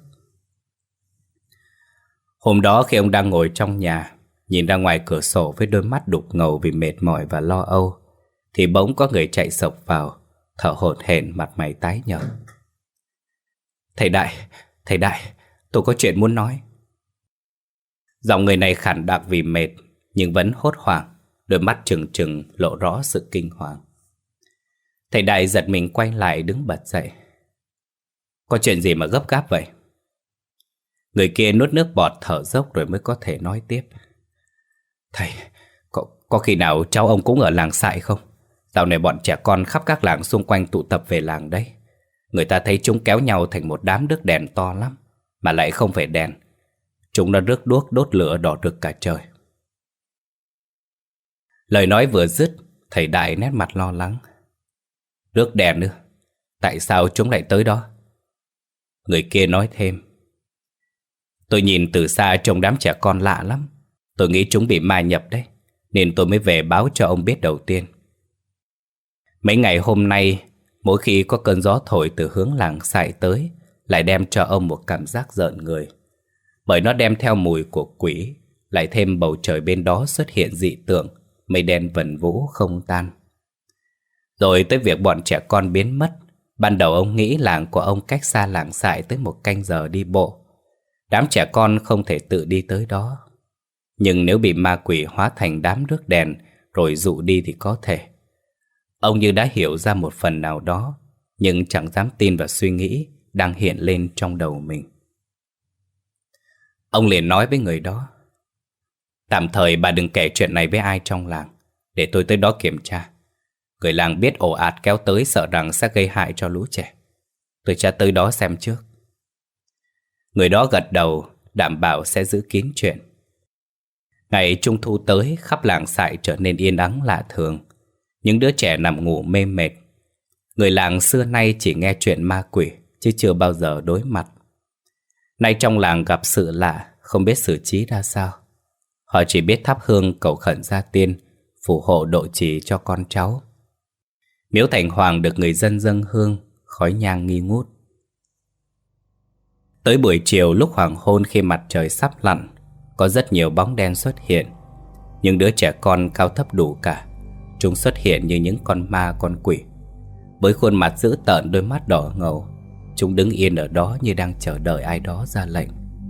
Hôm đó khi ông đang ngồi trong nhà, nhìn ra ngoài cửa sổ với đôi mắt đục ngầu vì mệt mỏi và lo âu, thì bỗng có người chạy xộc vào, thở hổn hển, mặt mày tái nhợt. Thầy Đại, tôi có chuyện muốn nói. Giọng người này khản đặc vì mệt, nhưng vẫn hốt hoảng, đôi mắt trừng trừng lộ rõ sự kinh hoàng. Thầy Đại giật mình quay lại, đứng bật dậy. Có chuyện gì mà gấp gáp vậy? Người kia nuốt nước bọt, thở dốc rồi mới có thể nói tiếp. Thầy, có khi nào cháu ông cũng ở làng Sại không? Dạo này bọn trẻ con khắp các làng xung quanh tụ tập về làng đấy. Người ta thấy chúng kéo nhau thành một đám rước đèn to lắm, mà lại không phải đèn. Chúng đã rước đuốc đốt lửa đỏ rực cả trời. Lời nói vừa dứt, thầy Đại nét mặt lo lắng. Rước đèn nữa? Tại sao chúng lại tới đó? Người kia nói thêm. Tôi nhìn từ xa trông đám trẻ con lạ lắm. Tôi nghĩ chúng bị ma nhập đấy, nên tôi mới về báo cho ông biết đầu tiên. Mấy ngày hôm nay, mỗi khi có cơn gió thổi từ hướng làng Sại tới, lại đem cho ông một cảm giác rợn người. Bởi nó đem theo mùi của quỷ, lại thêm bầu trời bên đó xuất hiện dị tượng, mây đen vần vũ không tan. Rồi tới việc bọn trẻ con biến mất. Ban đầu ông nghĩ làng của ông cách xa làng Sại tới 1 canh giờ đi bộ. Đám trẻ con không thể tự đi tới đó. Nhưng nếu bị ma quỷ hóa thành đám rước đèn rồi dụ đi thì có thể. Ông như đã hiểu ra một phần nào đó, nhưng chẳng dám tin vào suy nghĩ đang hiện lên trong đầu mình. Ông liền nói với người đó. Tạm thời bà đừng kể chuyện này với ai trong làng, để tôi tới đó kiểm tra. Người làng biết ồ ạt kéo tới, sợ rằng sẽ gây hại cho lũ trẻ. Tôi sẽ tới đó xem trước. Người đó gật đầu, đảm bảo sẽ giữ kín chuyện. Ngày Trung thu tới, khắp làng Sại trở nên yên ắng lạ thường. Những đứa trẻ nằm ngủ mê mệt. Người làng xưa nay chỉ nghe chuyện ma quỷ, chứ chưa bao giờ đối mặt. Nay trong làng gặp sự lạ, không biết xử trí ra sao. Họ chỉ biết thắp hương cầu khẩn gia tiên, phù hộ độ trì cho con cháu. Miếu Thành Hoàng được người dân dâng hương, khói nhang nghi ngút. Tới buổi chiều lúc hoàng hôn, khi mặt trời sắp lặn, có rất nhiều bóng đen xuất hiện. Những đứa trẻ con cao thấp đủ cả. Chúng xuất hiện như những con ma con quỷ. Với khuôn mặt dữ tợn, đôi mắt đỏ ngầu, chúng đứng yên ở đó như đang chờ đợi ai đó ra lệnh.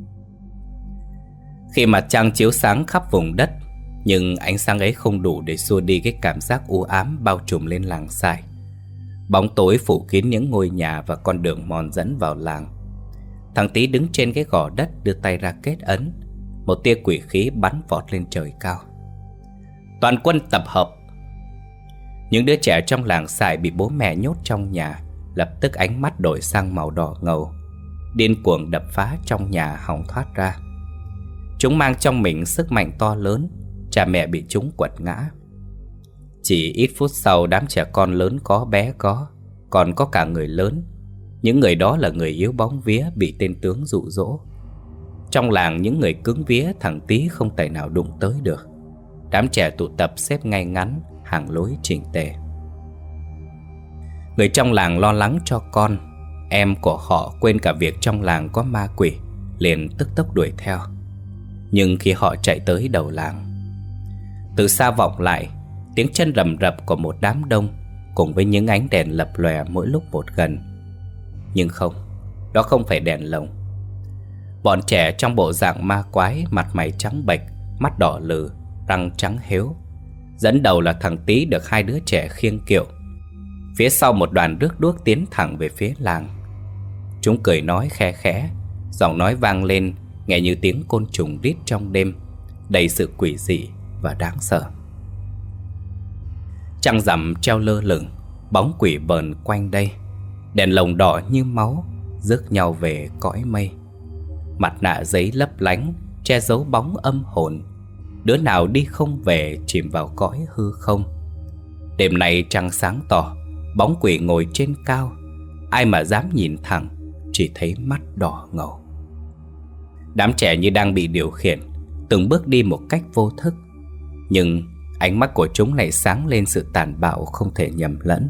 Khi mặt trăng chiếu sáng khắp vùng đất, nhưng ánh sáng ấy không đủ để xua đi cái cảm giác u ám bao trùm lên làng Sại. Bóng tối phủ kín những ngôi nhà và con đường mòn dẫn vào làng. Thằng Tý đứng trên cái gò đất, đưa tay ra kết ấn. Một tia quỷ khí bắn vọt lên trời cao. Toàn quân tập hợp. Những đứa trẻ trong làng Sại bị bố mẹ nhốt trong nhà lập tức ánh mắt đổi sang màu đỏ ngầu, điên cuồng đập phá trong nhà hòng thoát ra. Chúng mang trong mình sức mạnh to lớn. Cha mẹ bị chúng quật ngã. Chỉ ít phút sau, đám trẻ con lớn có bé có, còn có cả người lớn. Những người đó là người yếu bóng vía, bị tên tướng dụ dỗ. Trong làng, những người cứng vía thằng Tý không thể nào đụng tới được. Đám trẻ tụ tập xếp ngay ngắn, hàng lối chỉnh tề. Người trong làng lo lắng cho con. Em của họ quên cả việc trong làng có ma quỷ, liền tức tốc đuổi theo. Nhưng khi họ chạy tới đầu làng, từ xa vọng lại tiếng chân rầm rập của một đám đông, cùng với những ánh đèn lập lòe mỗi lúc một gần. Nhưng không, đó không phải đèn lồng. Bọn trẻ trong bộ dạng ma quái, mặt mày trắng bệch, mắt đỏ lừ, răng trắng héo. Dẫn đầu là thằng Tý được 2 đứa trẻ khiêng kiệu. Phía sau một đoàn rước đuốc tiến thẳng về phía làng. Chúng cười nói khe khẽ, giọng nói vang lên nghe như tiếng côn trùng rít trong đêm, đầy sự quỷ dị và đáng sợ. Trăng rằm treo lơ lửng, bóng quỷ vờn quanh đây. Đèn lồng đỏ như máu rước nhau về cõi mây. Mặt nạ giấy lấp lánh che giấu bóng âm hồn. Đứa nào đi không về, chìm vào cõi hư không. Đêm nay trăng sáng tỏ, bóng quỷ ngồi trên cao. Ai mà dám nhìn thẳng, chỉ thấy mắt đỏ ngầu. Đám trẻ như đang bị điều khiển, từng bước đi một cách vô thức. Nhưng ánh mắt của chúng lại sáng lên sự tàn bạo không thể nhầm lẫn.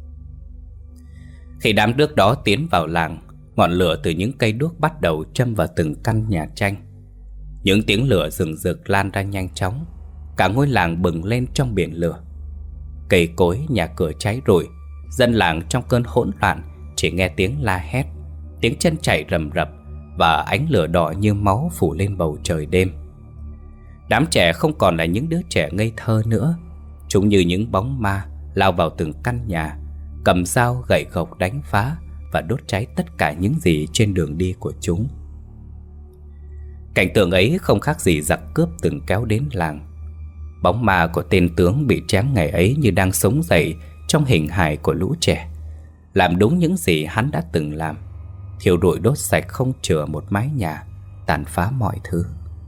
Khi đám rước đó tiến vào làng, ngọn lửa từ những cây đuốc bắt đầu châm vào từng căn nhà tranh. Những tiếng lửa rừng rực lan ra nhanh chóng. Cả ngôi làng bừng lên trong biển lửa. Cây cối, nhà cửa cháy rụi. Dân làng trong cơn hỗn loạn chỉ nghe tiếng la hét, tiếng chân chạy rầm rập và ánh lửa đỏ như máu phủ lên bầu trời đêm. Đám trẻ không còn là những đứa trẻ ngây thơ nữa. Chúng như những bóng ma lao vào từng căn nhà, cầm dao gậy gộc đánh phá và đốt cháy tất cả những gì trên đường đi của chúng. Cảnh tượng ấy không khác gì giặc cướp từng kéo đến làng. Bóng ma của tên tướng bị chém ngày ấy như đang sống dậy trong hình hài của lũ trẻ, làm đúng những gì hắn đã từng làm: thiêu rụi đốt sạch không chừa một mái nhà, tàn phá mọi thứ.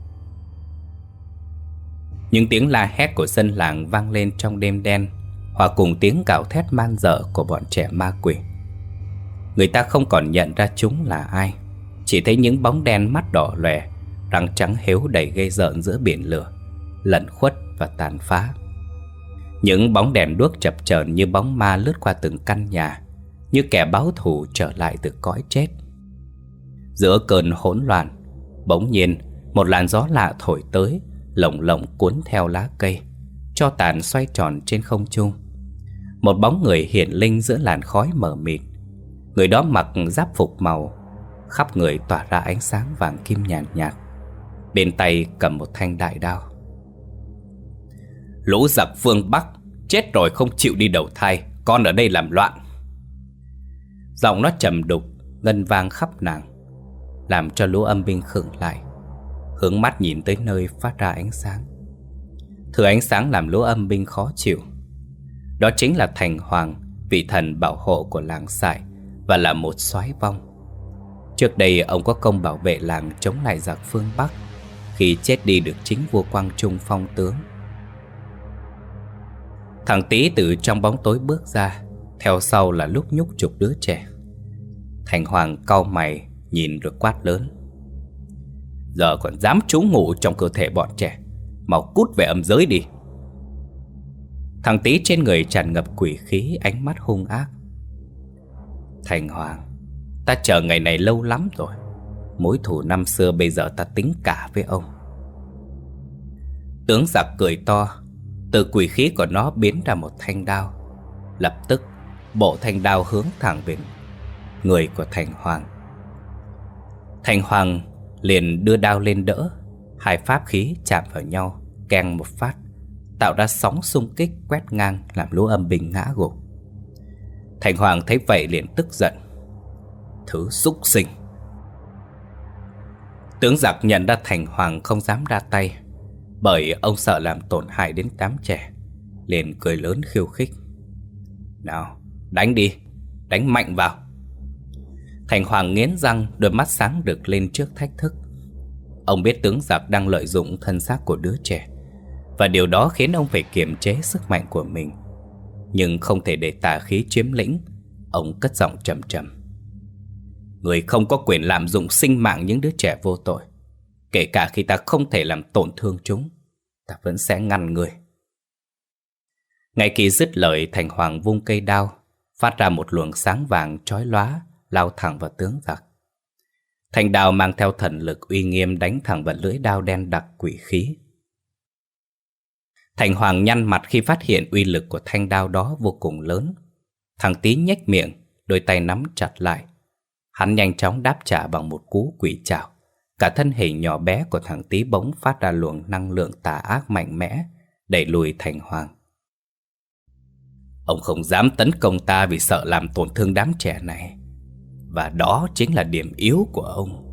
Những tiếng la hét của dân làng vang lên trong đêm đen, hòa cùng tiếng gào thét man dợ của bọn trẻ ma quỷ. Người ta không còn nhận ra chúng là ai, chỉ thấy những bóng đen mắt đỏ lòe, răng trắng héo đầy ghê rợn giữa biển lửa, lẩn khuất và tàn phá. Những bóng đèn đuốc chập chờn như bóng ma lướt qua từng căn nhà, như kẻ báo thù trở lại từ cõi chết. Giữa cơn hỗn loạn, bỗng nhiên một làn gió lạ thổi tới, lồng lộng cuốn theo lá cây, tro tàn xoay tròn trên không trung. Một bóng người hiện linh giữa làn khói mờ mịt. Người đó mặc giáp phục màu, khắp người tỏa ra ánh sáng vàng kim nhàn nhạt, bên tay cầm một thanh đại đao. Lũ giặc phương Bắc chết rồi không chịu đi đầu thai, con ở đây làm loạn. Giọng nó trầm đục, ngân vang khắp nàng, làm cho lũ âm binh khựng lại, hướng mắt nhìn tới nơi phát ra ánh sáng. Thứ ánh sáng làm lũ âm binh khó chịu. Đó chính là Thành Hoàng, vị thần bảo hộ của làng Sải, và là một soái vong. Trước đây ông có công bảo vệ làng chống lại giặc phương Bắc, khi chết đi được chính vua Quang Trung phong tướng. Thằng Tý từ trong bóng tối bước ra, theo sau là lúc nhúc chục đứa trẻ. Thành Hoàng cau mày nhìn rồi quát lớn: giờ còn dám trú ngụ trong cơ thể bọn trẻ, mau cút về âm giới đi. Thằng Tý trên người tràn ngập quỷ khí, ánh mắt hung ác. Thành Hoàng, ta chờ ngày này lâu lắm rồi. Mối thù năm xưa bây giờ ta tính cả với ông. Tướng giặc cười to, từ quỷ khí của nó biến ra một thanh đao. Lập tức bộ thanh đao hướng thẳng về người của Thành Hoàng. Thành Hoàng liền đưa đao lên đỡ. Hai pháp khí chạm vào nhau, keng một phát, tạo ra sóng xung kích quét ngang, làm lũ âm binh ngã gục. Thành Hoàng thấy vậy liền tức giận: thứ súc sinh! Tướng giặc nhận ra Thành Hoàng không dám ra tay, bởi ông sợ làm tổn hại đến đám trẻ, liền cười lớn khiêu khích: nào, đánh đi, đánh mạnh vào! Thành Hoàng nghiến răng, đôi mắt sáng rực lên trước thách thức. Ông biết tướng giặc đang lợi dụng thân xác của đứa trẻ, và điều đó khiến ông phải kiềm chế sức mạnh của mình. Nhưng không thể để tà khí chiếm lĩnh. Ông cất giọng trầm trầm: người không có quyền lạm dụng sinh mạng những đứa trẻ vô tội. Kể cả khi ta không thể làm tổn thương chúng, ta vẫn sẽ ngăn người. Ngay khi dứt lời, Thành Hoàng vung cây đao, phát ra một luồng sáng vàng chói lóa, lao thẳng vào tướng giặc. Thanh đao mang theo thần lực uy nghiêm đánh thẳng vào lưỡi đao đen đặc quỷ khí. Thành Hoàng nhăn mặt khi phát hiện uy lực của thanh đao đó vô cùng lớn. Thằng Tý nhếch miệng, đôi tay nắm chặt lại. Hắn nhanh chóng đáp trả bằng một cú quỷ trảo. Cả thân hình nhỏ bé của thằng Tý bỗng phát ra luồng năng lượng tà ác mạnh mẽ, đẩy lùi Thành Hoàng. Ông không dám tấn công ta vì sợ làm tổn thương đám trẻ này, và đó chính là điểm yếu của ông.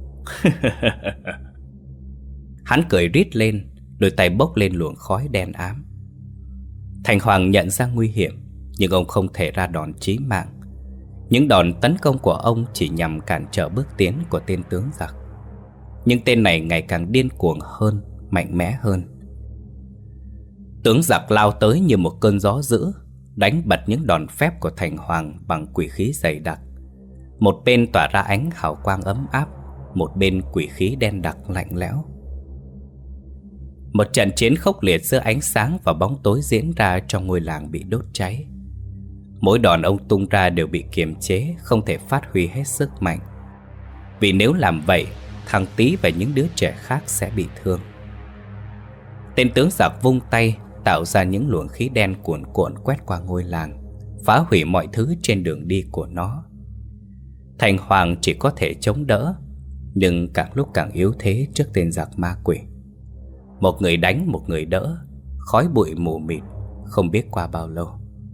Hắn cười rít lên, đôi tay bốc lên luồng khói đen ám. Thành Hoàng nhận ra nguy hiểm, nhưng ông không thể ra đòn chí mạng. Những đòn tấn công của ông chỉ nhằm cản trở bước tiến của tên tướng giặc. Nhưng tên này ngày càng điên cuồng hơn, mạnh mẽ hơn. Tướng giặc lao tới như một cơn gió dữ, đánh bật những đòn phép của Thành Hoàng bằng quỷ khí dày đặc. Một bên tỏa ra ánh hào quang ấm áp, một bên quỷ khí đen đặc lạnh lẽo. Một trận chiến khốc liệt giữa ánh sáng và bóng tối diễn ra trong ngôi làng bị đốt cháy. Mỗi đòn ông tung ra đều bị kiềm chế, không thể phát huy hết sức mạnh. Vì nếu làm vậy, thằng Tý và những đứa trẻ khác sẽ bị thương. Tên tướng giặc vung tay, tạo ra những luồng khí đen cuồn cuộn quét qua ngôi làng, phá hủy mọi thứ trên đường đi của nó. Thành Hoàng chỉ có thể chống đỡ, nhưng càng lúc càng yếu thế trước tên giặc ma quỷ. Một người đánh, một người đỡ, khói bụi mù mịt, không biết qua bao lâu.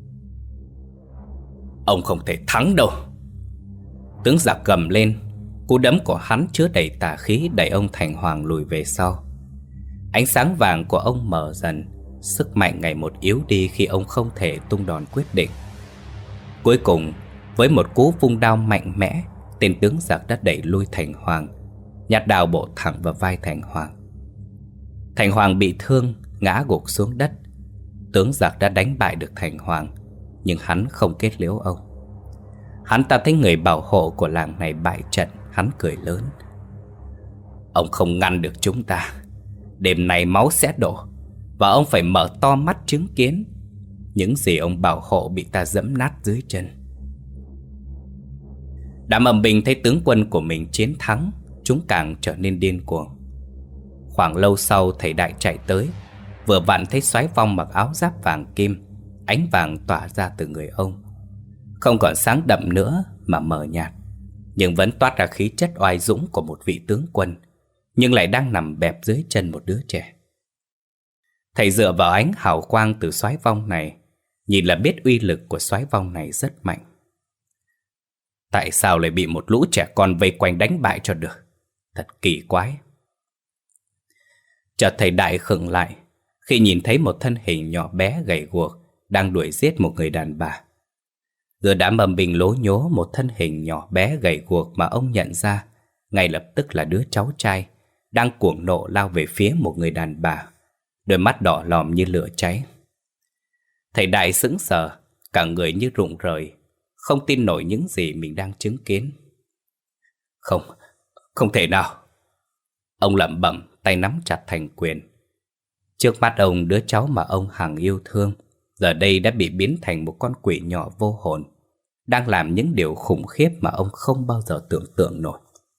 Ông không thể thắng đâu. Tướng giặc gầm lên. Cú đấm của hắn chứa đầy tà khí, đẩy ông Thành Hoàng lùi về sau. Ánh sáng vàng của ông mờ dần, sức mạnh ngày một yếu đi khi ông không thể tung đòn quyết định. Cuối cùng, với một cú vung đao mạnh mẽ, tên tướng giặc đã đẩy lui Thành Hoàng, nhát đao bổ thẳng vào vai Thành Hoàng. Thành Hoàng bị thương, ngã gục xuống đất. Tướng giặc đã đánh bại được Thành Hoàng, nhưng hắn không kết liễu ông. Hắn ta thấy người bảo hộ của làng này bại trận, hắn cười lớn. Ông không ngăn được chúng ta. Đêm nay máu sẽ đổ, và ông phải mở to mắt chứng kiến những gì ông bảo hộ bị ta giẫm nát dưới chân. Đám âm binh thấy tướng quân của mình chiến thắng, chúng càng trở nên điên cuồng. Khoảng lâu sau, thầy Đại chạy tới, vừa vặn thấy Soái Phong mặc áo giáp vàng kim, ánh vàng tỏa ra từ người ông. Không còn sáng đậm nữa mà mờ nhạt, nhưng vẫn toát ra khí chất oai dũng của một vị tướng quân, nhưng lại đang nằm bẹp dưới chân một đứa trẻ. Thầy dựa vào ánh hào quang từ Soái Phong này, nhìn là biết uy lực của Soái Phong này rất mạnh. Tại sao lại bị một lũ trẻ con vây quanh đánh bại cho được? Thật kỳ quái. Chợt thầy Đại khựng lại khi nhìn thấy một thân hình nhỏ bé gầy guộc đang đuổi giết một người đàn bà. Giữa đám âm binh lố nhố, một thân hình nhỏ bé gầy guộc mà ông nhận ra ngay lập tức là đứa cháu trai đang cuồng nộ lao về phía một người đàn bà, đôi mắt đỏ lòm như lửa cháy. Thầy Đại sững sờ, cả người như rụng rời, không tin nổi những gì mình đang chứng kiến. Không thể nào. Ông lẩm bẩm, tay nắm chặt thành quyền. Trước mắt ông, đứa cháu mà ông hằng yêu thương giờ đây đã bị biến thành một con quỷ nhỏ vô hồn, đang làm những điều khủng khiếp mà ông không bao giờ tưởng tượng nổi.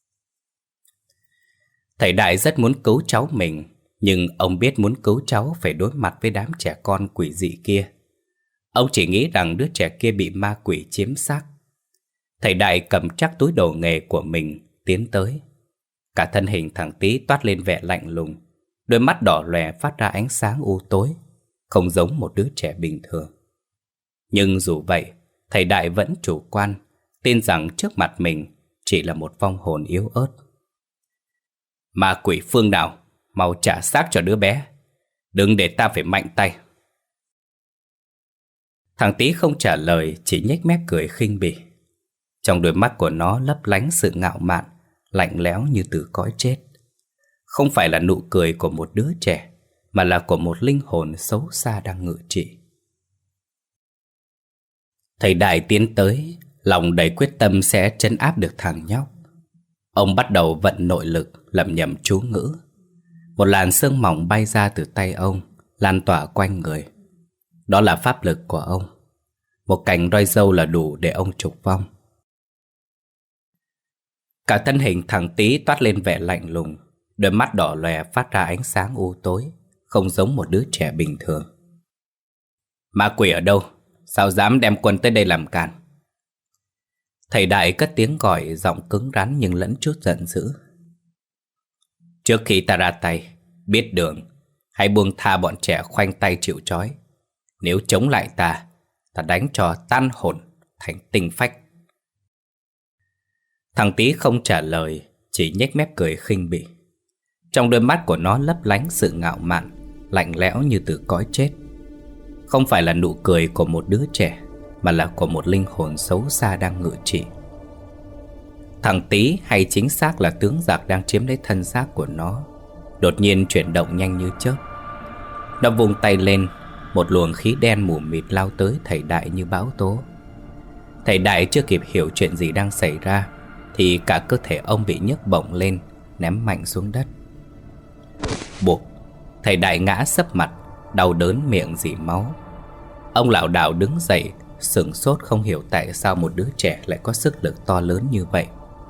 Thầy Đại rất muốn cứu cháu mình, nhưng ông biết muốn cứu cháu phải đối mặt với đám trẻ con quỷ dị kia. Ông chỉ nghĩ rằng đứa trẻ kia bị ma quỷ chiếm xác. Thầy Đại cầm chắc túi đồ nghề của mình, tiến tới. Cả thân hình thằng Tý toát lên vẻ lạnh lùng, đôi mắt đỏ lòe phát ra ánh sáng u tối, không giống một đứa trẻ bình thường. Nhưng dù vậy, thầy Đại vẫn chủ quan, tin rằng trước mặt mình chỉ là một vong hồn yếu ớt. Ma quỷ phương nào, mau trả xác cho đứa bé, đừng để ta phải mạnh tay. Thằng Tý không trả lời, chỉ nhếch mép cười khinh bỉ. Trong đôi mắt của nó lấp lánh sự ngạo mạn, lạnh lẽo như từ cõi chết. Không phải là nụ cười của một đứa trẻ, mà là của một linh hồn xấu xa đang ngự trị. Thầy Đại tiến tới, lòng đầy quyết tâm sẽ trấn áp được thằng nhóc. Ông bắt đầu vận nội lực, lẩm nhẩm chú ngữ. Một làn sương mỏng bay ra từ tay ông, lan tỏa quanh người. Đó là pháp lực của ông. Một cành roi dâu là đủ để ông trục vong. Cả thân hình thằng Tý toát lên vẻ lạnh lùng, đôi mắt đỏ lòe phát ra ánh sáng u tối, không giống một đứa trẻ bình thường. Ma quỷ ở đâu? Sao dám đem quân tới đây làm càn? Thầy Đại cất tiếng gọi, giọng cứng rắn nhưng lẫn chút giận dữ. Trước khi ta ra tay, biết đường, hãy buông tha bọn trẻ khoanh tay chịu trói. Nếu chống lại ta đánh cho tan hồn thành tinh phách. Thằng Tý không trả lời, chỉ nhếch mép cười khinh bỉ. Trong đôi mắt của nó lấp lánh sự ngạo mạn, lạnh lẽo như từ cõi chết. Không phải là nụ cười của một đứa trẻ, mà là của một linh hồn xấu xa đang ngự trị. Thằng Tý, hay chính xác là tướng giặc đang chiếm lấy thân xác của nó, đột nhiên chuyển động nhanh như chớp. Nó vung tay lên, một luồng khí đen mù mịt lao tới thầy Đại như bão tố. Thầy Đại chưa kịp hiểu chuyện gì đang xảy ra thì cả cơ thể ông bị nhấc bổng lên, ném mạnh xuống đất. Buộc, thầy Đại ngã sấp mặt, đau đớn miệng rỉ máu. Ông lảo đảo đứng dậy, sửng sốt không hiểu tại sao một đứa trẻ lại có sức lực to lớn như vậy.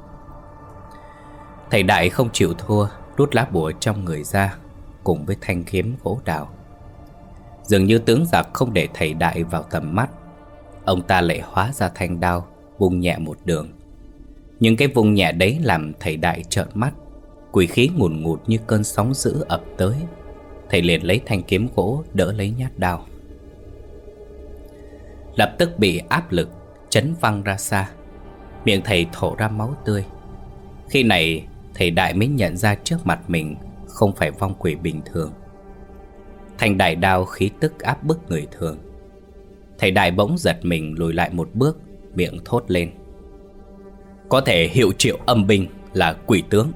Thầy Đại không chịu thua, rút lá bùa trong người ra, cùng với thanh kiếm gỗ đào. Dường như tướng giặc không để thầy Đại vào tầm mắt. ông ta lại hóa ra thanh đao, vung nhẹ một đường. Nhưng cái vung nhẹ đấy làm thầy Đại trợn mắt. Quỷ khí ngùn ngụt như cơn sóng dữ ập tới. Thầy liền lấy thanh kiếm gỗ đỡ lấy nhát đao. Lập tức bị áp lực chấn văng ra xa. Miệng thầy thổ ra máu tươi. Khi này thầy Đại mới nhận ra trước mặt mình không phải vong quỷ bình thường. Thanh đại đao khí tức áp bức người thường. Thầy Đại bỗng giật mình lùi lại một bước, miệng thốt lên: "Có thể hiệu triệu âm binh là quỷ tướng."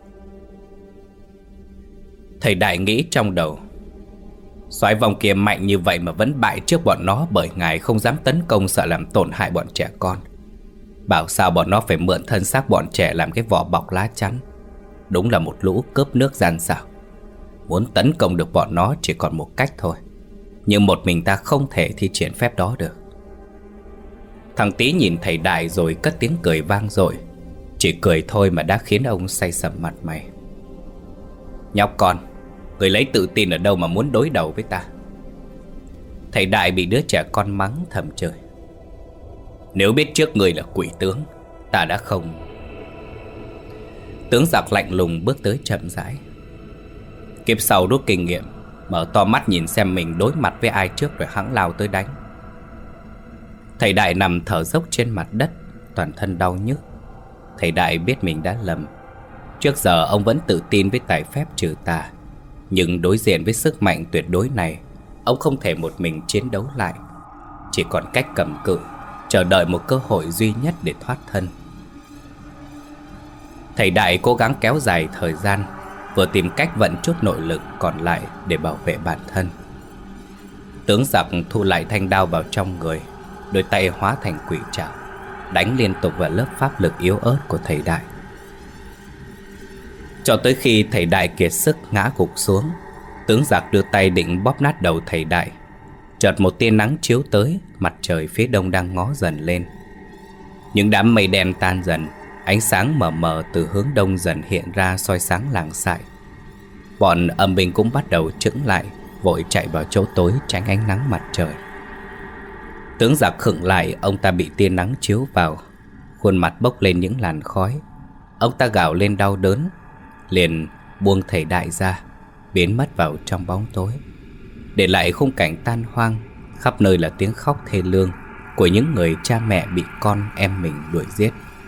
Thầy Đại nghĩ trong đầu: soái vong kia mạnh như vậy mà vẫn bại trước bọn nó, bởi ngài không dám tấn công, sợ làm tổn hại bọn trẻ con. Bảo sao bọn nó phải mượn thân xác bọn trẻ làm cái vỏ bọc lá chắn. Đúng là một lũ cướp nước gian xảo. Muốn tấn công được bọn nó chỉ còn một cách thôi, nhưng một mình ta không thể thi triển phép đó được. Thằng Tý nhìn thầy Đại rồi cất tiếng cười vang dội. Chỉ cười thôi mà đã khiến ông say sầm mặt mày. "Nhóc con, người lấy tự tin ở đâu mà muốn đối đầu với ta?" Thầy Đại bị đứa trẻ con mắng thầm trời: "Nếu biết trước người là quỷ tướng, ta đã không..." Tướng giặc lạnh lùng bước tới chậm rãi. Kiếp sau rút kinh nghiệm, mở to mắt nhìn xem mình đối mặt với ai trước rồi hẵng lao tới đánh. Thầy Đại nằm thở dốc trên mặt đất, toàn thân đau nhức. Thầy Đại biết mình đã lầm. Trước giờ ông vẫn tự tin với tài phép trừ tà, nhưng đối diện với sức mạnh tuyệt đối này, ông không thể một mình chiến đấu lại. Chỉ còn cách cầm cự, chờ đợi một cơ hội duy nhất để thoát thân. Thầy Đại cố gắng kéo dài thời gian, vừa tìm cách vận chút nội lực còn lại để bảo vệ bản thân. Tướng giặc thu lại thanh đao vào trong người, đôi tay hóa thành quỷ trảo, đánh liên tục vào lớp pháp lực yếu ớt của thầy Đại. Cho tới khi thầy Đại kiệt sức ngã gục xuống, tướng giặc đưa tay định bóp nát đầu thầy Đại. Chợt một tia nắng chiếu tới, mặt trời phía đông đang ngó dần lên. Những đám mây đen tan dần, ánh sáng mờ mờ từ hướng đông dần hiện ra soi sáng làng sại. Bọn âm binh cũng bắt đầu chững lại, vội chạy vào chỗ tối tránh ánh nắng mặt trời. Tướng giặc khựng lại, ông ta bị tia nắng chiếu vào, khuôn mặt bốc lên những làn khói. Ông ta gào lên đau đớn, liền buông thầy Đại ra, biến mất vào trong bóng tối, để lại khung cảnh tan hoang. Khắp nơi là tiếng khóc thê lương của những người cha mẹ bị con em mình đuổi giết.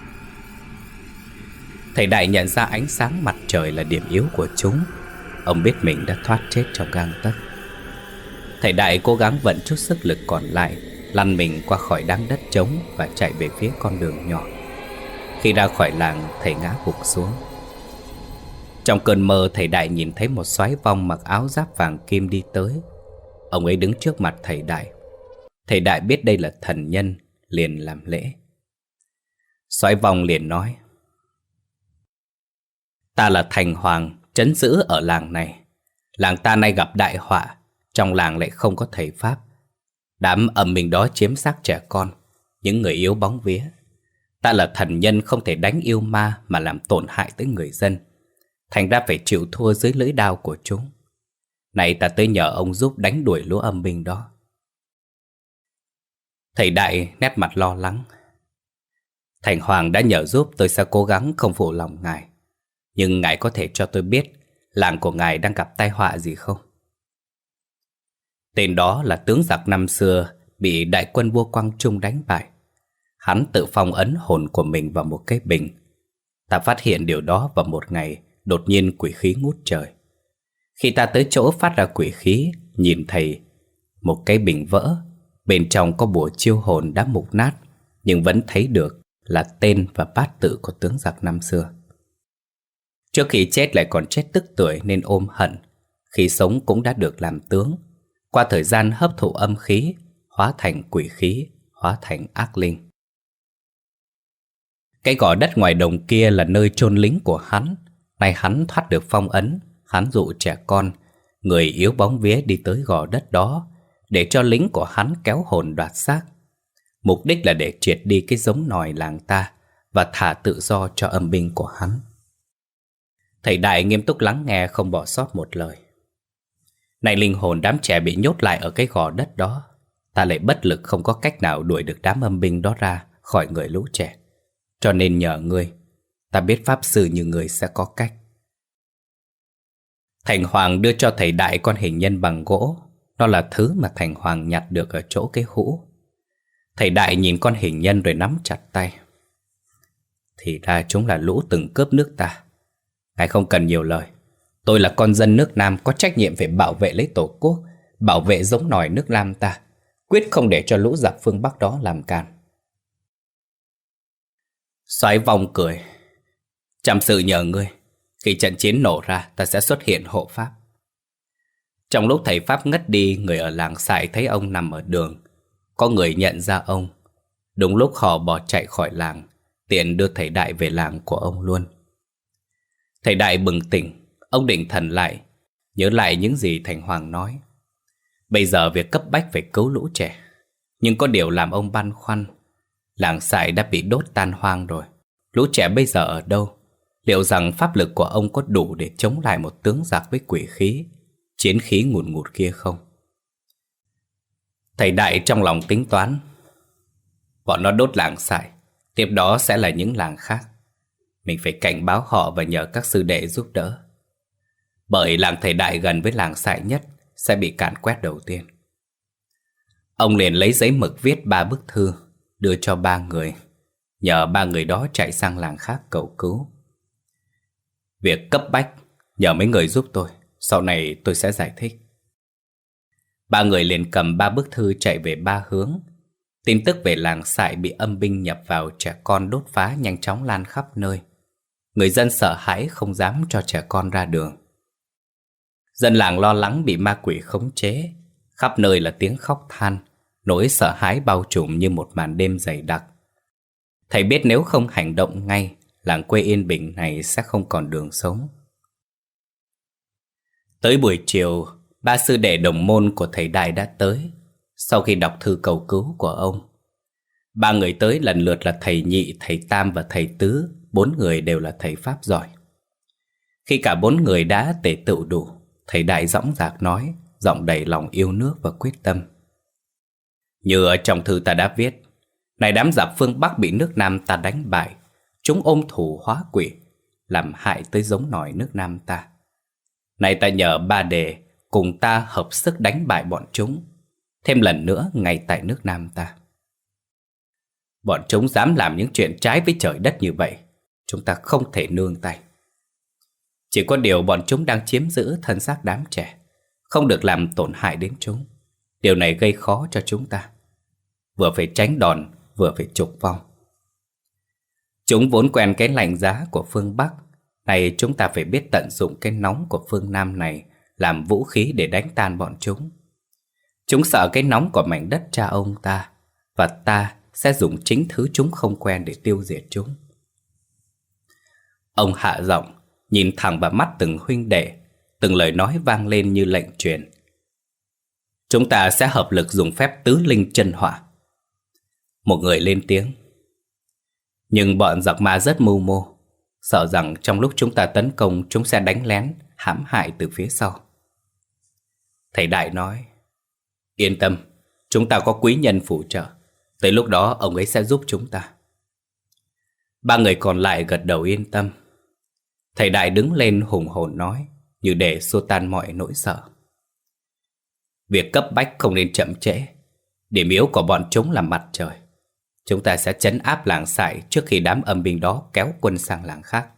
Thầy Đại nhận ra ánh sáng mặt trời là điểm yếu của chúng. Ông biết mình đã thoát chết trong gang tấc. Thầy Đại cố gắng vận chút sức lực còn lại, lăn mình qua khỏi đám đất trống và chạy về phía con đường nhỏ. Khi ra khỏi làng, thầy ngã gục xuống. Trong cơn mơ, thầy Đại nhìn thấy một soái vong mặc áo giáp vàng kim đi tới. Ông ấy đứng trước mặt thầy Đại. Thầy Đại biết đây là thần nhân, liền làm lễ. Soái vong liền nói: "Ta là thành hoàng, trấn giữ ở làng này. Làng ta nay gặp đại họa, trong làng lại không có thầy pháp. Đám âm binh đó chiếm xác trẻ con, những người yếu bóng vía. Ta là thần nhân, không thể đánh yêu ma mà làm tổn hại tới người dân, thành ra phải chịu thua dưới lưỡi đao của chúng. Này ta tới nhờ ông giúp đánh đuổi lũ âm binh đó." Thầy Đại nét mặt lo lắng: "Thành hoàng đã nhờ giúp, tôi sẽ cố gắng không phụ lòng ngài. Nhưng ngài có thể cho tôi biết làng của ngài đang gặp tai họa gì không?" Tên đó là tướng giặc năm xưa bị đại quân vua Quang Trung đánh bại. Hắn tự phong ấn hồn của mình vào một cái bình. Ta phát hiện điều đó vào một ngày đột nhiên quỷ khí ngút trời. Khi ta tới chỗ phát ra quỷ khí, nhìn thấy một cái bình vỡ, bên trong có bùa chiêu hồn đã mục nát, nhưng vẫn thấy được là tên và bát tự của tướng giặc năm xưa. Trước khi chết lại còn chết tức tuổi nên ôm hận. Khi sống cũng đã được làm tướng. Qua thời gian hấp thụ âm khí, hóa thành quỷ khí, hóa thành ác linh. Cái gò đất ngoài đồng kia là nơi chôn lính của hắn. Nay hắn thoát được phong ấn. Hắn dụ trẻ con, người yếu bóng vía đi tới gò đất đó, để cho lính của hắn kéo hồn đoạt xác. Mục đích là để triệt đi cái giống nòi làng ta và thả tự do cho âm binh của hắn. Thầy Đại nghiêm túc lắng nghe, không bỏ sót một lời. Này linh hồn đám trẻ bị nhốt lại ở cái gò đất đó, ta lại bất lực không có cách nào đuổi được đám âm binh đó ra khỏi người lũ trẻ. Cho nên nhờ ngươi, ta biết pháp sư như ngươi sẽ có cách. Thành Hoàng đưa cho thầy Đại con hình nhân bằng gỗ. Đó là thứ mà Thành Hoàng nhặt được ở chỗ cái hũ. Thầy Đại nhìn con hình nhân rồi nắm chặt tay. Thì ra chúng là lũ từng cướp nước ta. Ngài không cần nhiều lời. Tôi là con dân nước Nam, có trách nhiệm phải bảo vệ lấy Tổ quốc, bảo vệ giống nòi nước Nam ta, quyết không để cho lũ giặc phương Bắc đó làm càn. Soái Vong cười. Chăm sự nhờ ngươi. Khi trận chiến nổ ra, ta sẽ xuất hiện hộ pháp. Trong lúc thầy Pháp ngất đi, người ở làng Sại thấy ông nằm ở đường. Có người nhận ra ông. Đúng lúc họ bỏ chạy khỏi làng, tiện đưa thầy Đại về làng của ông luôn. Thầy Đại bừng tỉnh. Ông định thần lại, nhớ lại những gì Thành Hoàng nói. Bây giờ việc cấp bách phải cứu lũ trẻ. Nhưng có điều làm ông băn khoăn. Làng Sại đã bị đốt tan hoang rồi. Lũ trẻ bây giờ ở đâu? Liệu rằng pháp lực của ông có đủ để chống lại một tướng giặc với quỷ khí, chiến khí ngùn ngụt kia không? Thầy Đại trong lòng tính toán. Bọn nó đốt làng Sại, tiếp đó sẽ là những làng khác. Mình phải cảnh báo họ và nhờ các sư đệ giúp đỡ. Bởi làng thầy Đại gần với làng Sại nhất sẽ bị càn quét đầu tiên. Ông liền lấy giấy mực viết 3 bức thư, đưa cho 3 người, nhờ 3 người đó chạy sang làng khác cầu cứu. Việc cấp bách, nhờ mấy người giúp tôi, sau này tôi sẽ giải thích. 3 người liền cầm 3 bức thư chạy về 3 hướng. Tin tức về làng Sại bị âm binh nhập vào, trẻ con đốt phá nhanh chóng lan khắp nơi. Người dân sợ hãi không dám cho trẻ con ra đường. Dân làng lo lắng bị ma quỷ khống chế. Khắp nơi là tiếng khóc than, nỗi sợ hãi bao trùm như một màn đêm dày đặc. Thầy biết nếu không hành động ngay, làng quê yên bình này sẽ không còn đường sống. Tới buổi chiều, 3 sư đệ đồng môn của thầy Đại đã tới. Sau khi đọc thư cầu cứu của ông, 3 người tới lần lượt là thầy Nhị, thầy Tam và thầy Tứ. 4 người đều là thầy Pháp giỏi. Khi cả 4 người đã tề tựu đủ, thầy Đại dõng dạc nói, giọng đầy lòng yêu nước và quyết tâm. Như ở trong thư ta đã viết, này đám giặc phương Bắc bị nước Nam ta đánh bại, chúng ôm thù hóa quỷ, làm hại tới giống nòi nước Nam ta. Này ta nhờ 3 đệ cùng ta hợp sức đánh bại bọn chúng, thêm lần nữa ngay tại nước Nam ta. Bọn chúng dám làm những chuyện trái với trời đất như vậy, chúng ta không thể nương tay. Chỉ có điều bọn chúng đang chiếm giữ thân xác đám trẻ, không được làm tổn hại đến chúng. Điều này gây khó cho chúng ta, vừa phải tránh đòn, vừa phải trục vong. Chúng vốn quen cái lạnh giá của phương Bắc, này chúng ta phải biết tận dụng cái nóng của phương Nam này làm vũ khí để đánh tan bọn chúng. Chúng sợ cái nóng của mảnh đất cha ông ta, và ta sẽ dùng chính thứ chúng không quen để tiêu diệt chúng. Ông hạ giọng, nhìn thẳng vào mắt từng huynh đệ, từng lời nói vang lên như lệnh truyền. Chúng ta sẽ hợp lực dùng phép tứ linh chân hỏa. Một người lên tiếng. Nhưng bọn giặc ma rất mưu mô, sợ rằng trong lúc chúng ta tấn công, chúng sẽ đánh lén, hãm hại từ phía sau. Thầy Đại nói, yên tâm, chúng ta có quý nhân phù trợ, tới lúc đó ông ấy sẽ giúp chúng ta. 3 người còn lại gật đầu yên tâm. Thầy Đại đứng lên hùng hồn nói, như để xua tan mọi nỗi sợ. Việc cấp bách không nên chậm trễ. Điểm yếu của bọn chúng là mặt trời. Chúng ta sẽ trấn áp làng Sại trước khi đám âm binh đó kéo quân sang làng khác.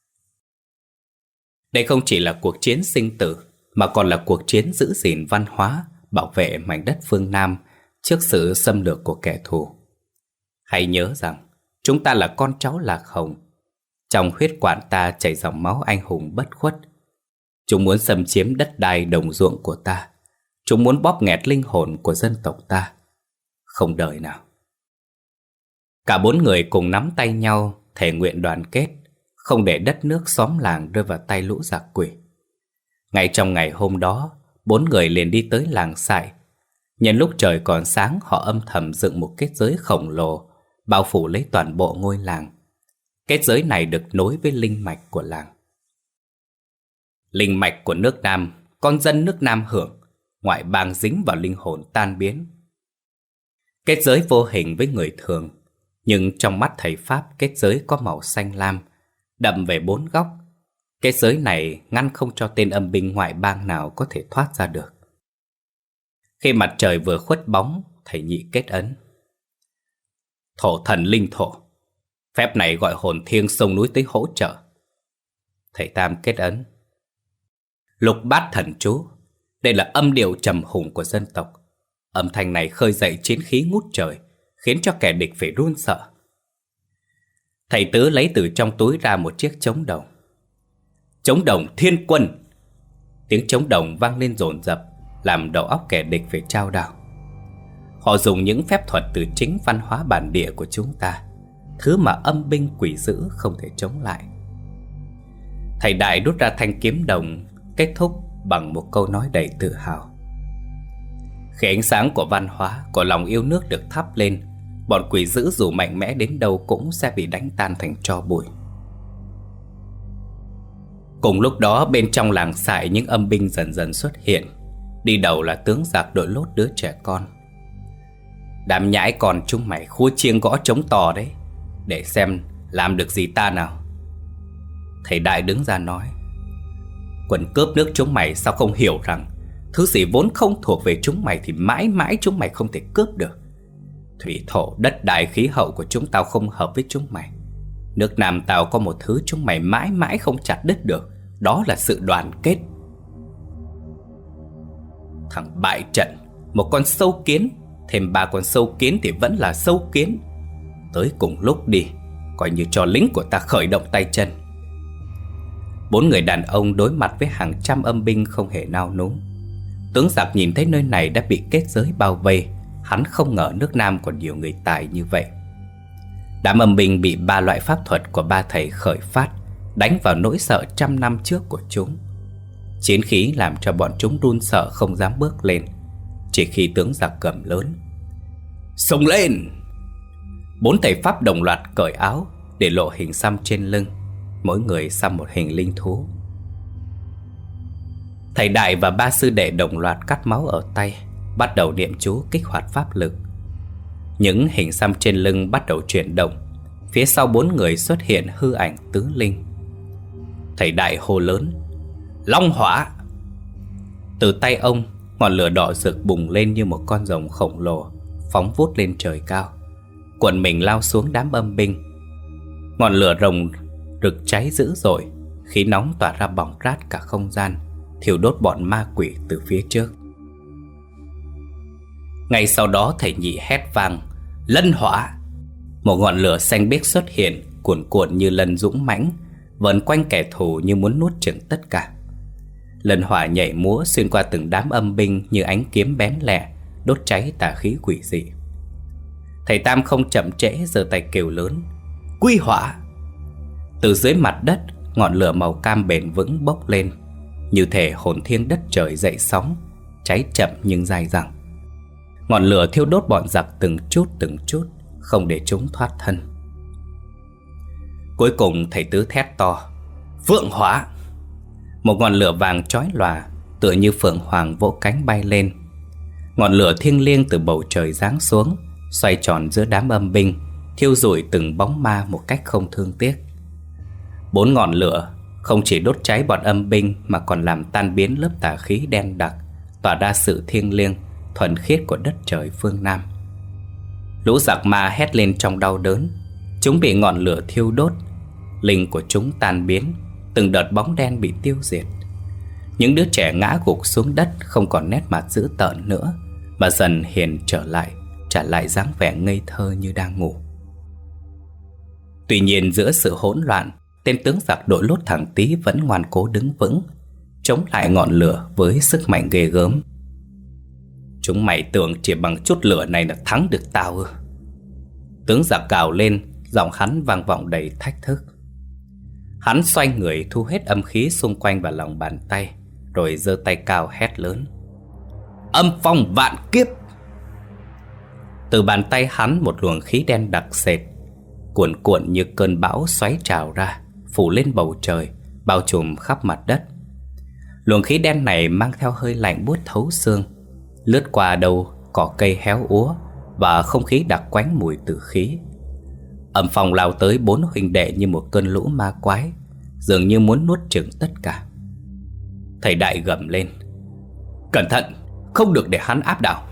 Đây không chỉ là cuộc chiến sinh tử, mà còn là cuộc chiến giữ gìn văn hóa, bảo vệ mảnh đất phương Nam trước sự xâm lược của kẻ thù. Hãy nhớ rằng, chúng ta là con cháu Lạc Hồng. Trong huyết quản ta chảy dòng máu anh hùng bất khuất. Chúng muốn xâm chiếm đất đai đồng ruộng của ta. Chúng muốn bóp nghẹt linh hồn của dân tộc ta. Không đời nào. Cả 4 người cùng nắm tay nhau, thề nguyện đoàn kết, không để đất nước xóm làng rơi vào tay lũ giặc quỷ. Ngay trong ngày hôm đó, 4 người liền đi tới làng Sại. Nhân lúc trời còn sáng, họ âm thầm dựng một kết giới khổng lồ, bao phủ lấy toàn bộ ngôi làng. Kết giới này được nối với linh mạch của làng. Linh mạch của nước Nam, con dân nước Nam hưởng, ngoại bang dính vào linh hồn tan biến. Kết giới vô hình với người thường, nhưng trong mắt thầy Pháp kết giới có màu xanh lam, đậm về bốn góc. Kết giới này ngăn không cho tên âm binh ngoại bang nào có thể thoát ra được. Khi mặt trời vừa khuất bóng, thầy Nhị kết ấn. Thổ thần linh thổ, phép này gọi hồn thiêng sông núi tới hỗ trợ. Thầy Tam kết ấn. Lục bát thần chú, đây là âm điệu trầm hùng của dân tộc. Âm thanh này khơi dậy chiến khí ngút trời, khiến cho kẻ địch phải run sợ. Thầy Tứ lấy từ trong túi ra một chiếc trống đồng. Trống đồng thiên quân. Tiếng trống đồng vang lên dồn dập, làm đầu óc kẻ địch phải chao đảo. Họ dùng những phép thuật từ chính văn hóa bản địa của chúng ta, thứ mà âm binh quỷ dữ không thể chống lại. Thầy Đại đút ra thanh kiếm đồng, kết thúc bằng một câu nói đầy tự hào. Khi ánh sáng của văn hóa, của lòng yêu nước được thắp lên, bọn quỷ dữ dù mạnh mẽ đến đâu cũng sẽ bị đánh tan thành tro bụi. Cùng lúc đó, bên trong làng Sại, những âm binh dần dần xuất hiện. Đi đầu là tướng giặc đội lốt đứa trẻ con. Đám nhãi con chúng mày khua chiêng gõ trống to đấy, để xem làm được gì ta nào. Thầy Đại đứng ra nói, quần cướp nước chúng mày sao không hiểu rằng thứ gì vốn không thuộc về chúng mày thì mãi mãi chúng mày không thể cướp được. Thủy thổ đất đai khí hậu của chúng tao không hợp với chúng mày. Nước Nam tao có một thứ chúng mày mãi mãi không chặt đứt được, đó là sự đoàn kết. Thằng bại trận, một con sâu kiến, thêm 3 con sâu kiến thì vẫn là sâu kiến. Tới cùng lúc đi, coi như cho lính của ta khởi động tay chân. 4 người đàn ông đối mặt với hàng trăm âm binh không hề nao núng. Tướng giặc nhìn thấy nơi này đã bị kết giới bao vây, hắn không ngờ nước Nam còn nhiều người tài như vậy. Đám âm binh bị 3 loại pháp thuật của 3 thầy khởi phát, đánh vào nỗi sợ trăm năm trước của chúng. Chiến khí làm cho bọn chúng run sợ không dám bước lên. Chỉ khi tướng giặc gầm lớn, xông lên! 4 thầy Pháp đồng loạt cởi áo để lộ hình xăm trên lưng, mỗi người xăm một hình linh thú. Thầy Đại và 3 sư đệ đồng loạt cắt máu ở tay, bắt đầu niệm chú kích hoạt pháp lực. Những hình xăm trên lưng bắt đầu chuyển động. Phía sau 4 người xuất hiện hư ảnh tứ linh. Thầy Đại hô lớn, long hỏa! Từ tay ông, ngọn lửa đỏ rực bùng lên như một con rồng khổng lồ, phóng vút lên trời cao, cuộn mình lao xuống đám âm binh. Ngọn lửa rồng rực cháy dữ dội, khí nóng tỏa ra bỏng rát cả không gian, thiêu đốt bọn ma quỷ từ phía trước. Ngay sau đó thầy Nhị hét vang, lân hỏa! Một ngọn lửa xanh biếc xuất hiện, cuồn cuộn như lân dũng mãnh, vờn quanh kẻ thù như muốn nuốt chửng tất cả. Lân hỏa nhảy múa xuyên qua từng đám âm binh như ánh kiếm bén lẹ, đốt cháy tà khí quỷ dị. Thầy Tam không chậm trễ, giơ tay kêu lớn, quy hỏa! Từ dưới mặt đất, ngọn lửa màu cam bền vững bốc lên, như thể hồn thiêng đất trời dậy sóng, cháy chậm nhưng dai dẳng. Ngọn lửa thiêu đốt bọn giặc từng chút, không để chúng thoát thân. Cuối cùng thầy Tứ thét to, phượng hỏa! Một ngọn lửa vàng chói lòa, tựa như phượng hoàng vỗ cánh bay lên. Ngọn lửa thiêng liêng từ bầu trời giáng xuống, xoay tròn giữa đám âm binh, thiêu rụi từng bóng ma một cách không thương tiếc. 4 ngọn lửa không chỉ đốt cháy bọn âm binh mà còn làm tan biến lớp tà khí đen đặc, tỏa ra sự thiêng liêng, thuần khiết của đất trời phương Nam. Lũ giặc ma hét lên trong đau đớn. Chúng bị ngọn lửa thiêu đốt, linh của chúng tan biến, từng đợt bóng đen bị tiêu diệt. Những đứa trẻ ngã gục xuống đất, không còn nét mặt dữ tợn nữa, mà dần hiền trở lại, trả lại dáng vẻ ngây thơ như đang ngủ. Tuy nhiên giữa sự hỗn loạn, tên tướng giặc đội lốt thằng Tý vẫn ngoan cố đứng vững, chống lại ngọn lửa với sức mạnh ghê gớm. Chúng mày tưởng chỉ bằng chút lửa này là thắng được tao ư? Tướng giặc gào lên, giọng hắn vang vọng đầy thách thức. Hắn xoay người thu hết âm khí xung quanh vào lòng bàn tay, rồi giơ tay cao hét lớn, âm phong vạn kiếp! Từ bàn tay hắn một luồng khí đen đặc sệt, cuồn cuộn như cơn bão xoáy trào ra, phủ lên bầu trời, bao trùm khắp mặt đất. Luồng khí đen này mang theo hơi lạnh buốt thấu xương, lướt qua đâu cỏ cây héo úa, và không khí đặc quánh mùi tử khí. Âm phong lao tới 4 huynh đệ như một cơn lũ ma quái, dường như muốn nuốt chửng tất cả. Thầy Đại gầm lên: "Cẩn thận, không được để hắn áp đảo."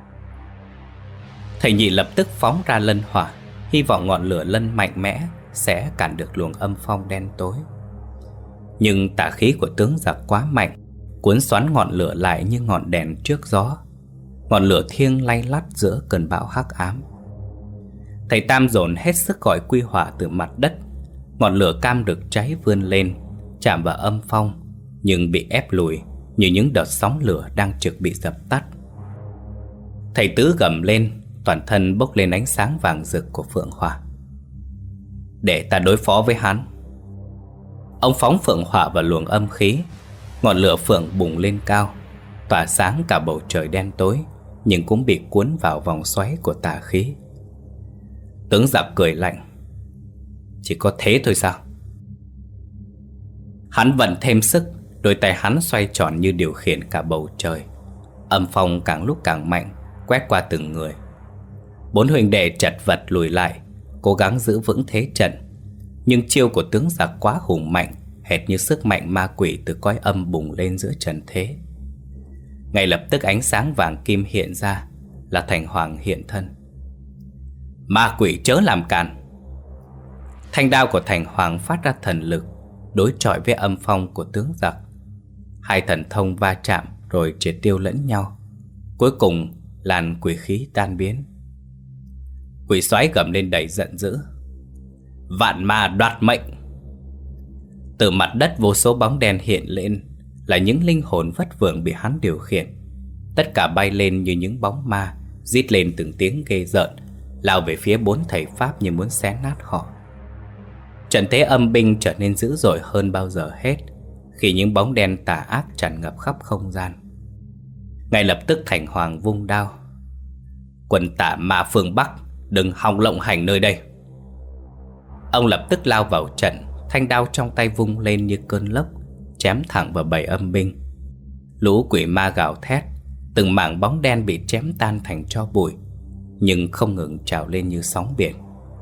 Thầy Nhị lập tức phóng ra lân hỏa, hy vọng ngọn lửa lân mạnh mẽ sẽ cản được luồng âm phong đen tối. Nhưng tà khí của tướng giặc quá mạnh, cuốn xoắn ngọn lửa lại như ngọn đèn trước gió. Ngọn lửa thiêng lay lắt giữa cơn bão hắc ám. Thầy Tam dồn hết sức gọi quy hỏa từ mặt đất. Ngọn lửa cam rực cháy vươn lên, chạm vào âm phong, nhưng bị ép lùi như những đợt sóng lửa đang trực bị dập tắt. Thầy Tứ gầm lên, toàn thân bốc lên ánh sáng vàng rực của phượng hỏa: "Để ta đối phó với hắn." Ông phóng phượng hỏa vào luồng âm khí. Ngọn lửa phượng bùng lên cao, tỏa sáng cả bầu trời đen tối, nhưng cũng bị cuốn vào vòng xoáy của tà khí. Tướng giặc cười lạnh: "Chỉ có thế thôi sao?" Hắn vận thêm sức, đôi tay hắn xoay tròn như điều khiển cả bầu trời. Âm phong càng lúc càng mạnh, quét qua từng người. 4 huynh đệ chật vật lùi lại, cố gắng giữ vững thế trận. Nhưng chiêu của tướng giặc quá hùng mạnh, hệt như sức mạnh ma quỷ từ cõi âm bùng lên giữa trần thế. Ngay lập tức ánh sáng vàng kim hiện ra, là Thành Hoàng hiện thân. "Ma quỷ chớ làm càn!" Thanh đao của Thành Hoàng phát ra thần lực, đối chọi với âm phong của tướng giặc. Hai thần thông va chạm rồi triệt tiêu lẫn nhau. Cuối cùng làn quỷ khí tan biến. Quỷ soái gầm lên đầy giận dữ: "Vạn ma đoạt mệnh!" Từ mặt đất vô số bóng đen hiện lên, là những linh hồn vất vưởng bị hắn điều khiển. Tất cả bay lên như những bóng ma, rít lên từng tiếng ghê rợn, lao về phía 4 thầy Pháp như muốn xé nát họ. Trận thế âm binh trở nên dữ dội hơn bao giờ hết, khi những bóng đen tà ác tràn ngập khắp không gian. Ngay lập tức Thành Hoàng vung đao: "Quân tà ma phương Bắc, đừng hòng lộng hành nơi đây!" Ông lập tức lao vào trận, thanh đao trong tay vung lên như cơn lốc, chém thẳng vào bầy âm binh. Lũ quỷ ma gào thét, từng mảng bóng đen bị chém tan thành tro bụi, nhưng không ngừng trào lên như sóng biển.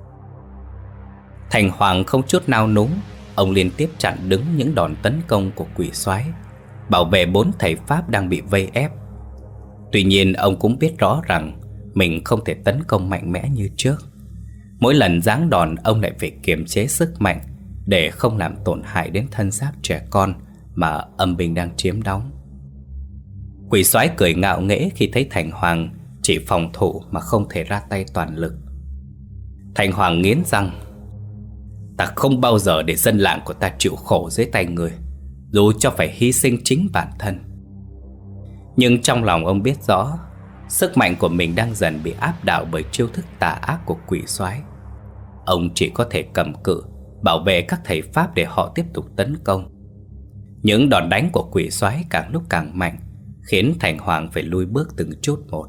Thành Hoàng không chút nao núng, ông liên tiếp chặn đứng những đòn tấn công của quỷ soái, bảo vệ 4 thầy Pháp đang bị vây ép. Tuy nhiên ông cũng biết rõ rằng mình không thể tấn công mạnh mẽ như trước. Mỗi lần giáng đòn ông lại phải kiềm chế sức mạnh để không làm tổn hại đến thân xác trẻ con mà âm binh đang chiếm đóng. Quỷ soái cười ngạo nghễ khi thấy Thành Hoàng chỉ phòng thủ mà không thể ra tay toàn lực. Thành Hoàng nghiến răng: "Ta không bao giờ để dân làng của ta chịu khổ dưới tay người, dù cho phải hy sinh chính bản thân." Nhưng trong lòng ông biết rõ, sức mạnh của mình đang dần bị áp đảo bởi chiêu thức tà ác của quỷ soái. Ông chỉ có thể cầm cự, bảo vệ các thầy Pháp để họ tiếp tục tấn công. Những đòn đánh của quỷ soái càng lúc càng mạnh, khiến Thành Hoàng phải lùi bước từng chút một.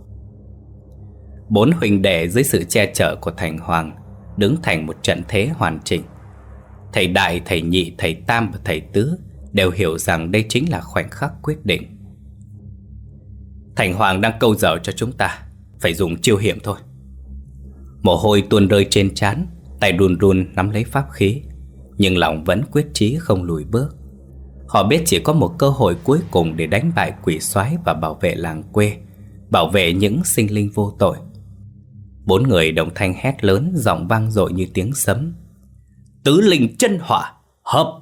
4 huynh đệ dưới sự che chở của Thành Hoàng đứng thành một trận thế hoàn chỉnh. Thầy Đại, thầy Nhị, thầy Tam và thầy Tứ đều hiểu rằng đây chính là khoảnh khắc quyết định. Thành Hoàng đang câu dở cho chúng ta, phải dùng chiêu hiểm thôi. Mồ hôi tuôn rơi trên trán, tay run run nắm lấy pháp khí, nhưng lòng vẫn quyết chí không lùi bước. Họ biết chỉ có một cơ hội cuối cùng để đánh bại quỷ soái và bảo vệ làng quê, bảo vệ những sinh linh vô tội. 4 người đồng thanh hét lớn, giọng vang dội như tiếng sấm: "Tứ linh chân hỏa, hợp!"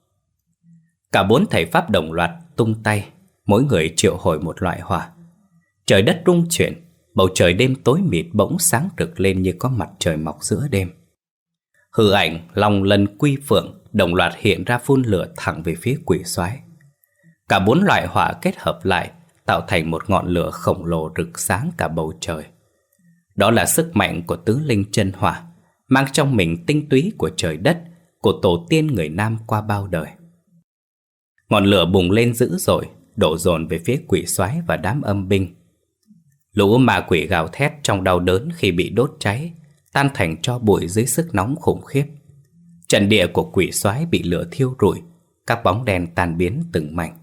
Cả 4 thầy Pháp đồng loạt tung tay, mỗi người triệu hồi một loại hỏa. Trời đất rung chuyển, bầu trời đêm tối mịt bỗng sáng rực lên như có mặt trời mọc giữa đêm. Hư ảnh Long Lân Quy Phượng đồng loạt hiện ra phun lửa thẳng về phía quỷ soái. Cả 4 loại hỏa kết hợp lại tạo thành một ngọn lửa khổng lồ rực sáng cả bầu trời. Đó là sức mạnh của tứ linh chân hỏa, mang trong mình tinh túy của trời đất, của tổ tiên người Nam qua bao đời. Ngọn lửa bùng lên dữ dội, đổ dồn về phía quỷ soái và đám âm binh. Lũ ma quỷ gào thét trong đau đớn khi bị đốt cháy, tan thành tro bụi dưới sức nóng khủng khiếp. Trận địa của quỷ soái bị lửa thiêu rụi, các bóng đen tan biến từng mảnh.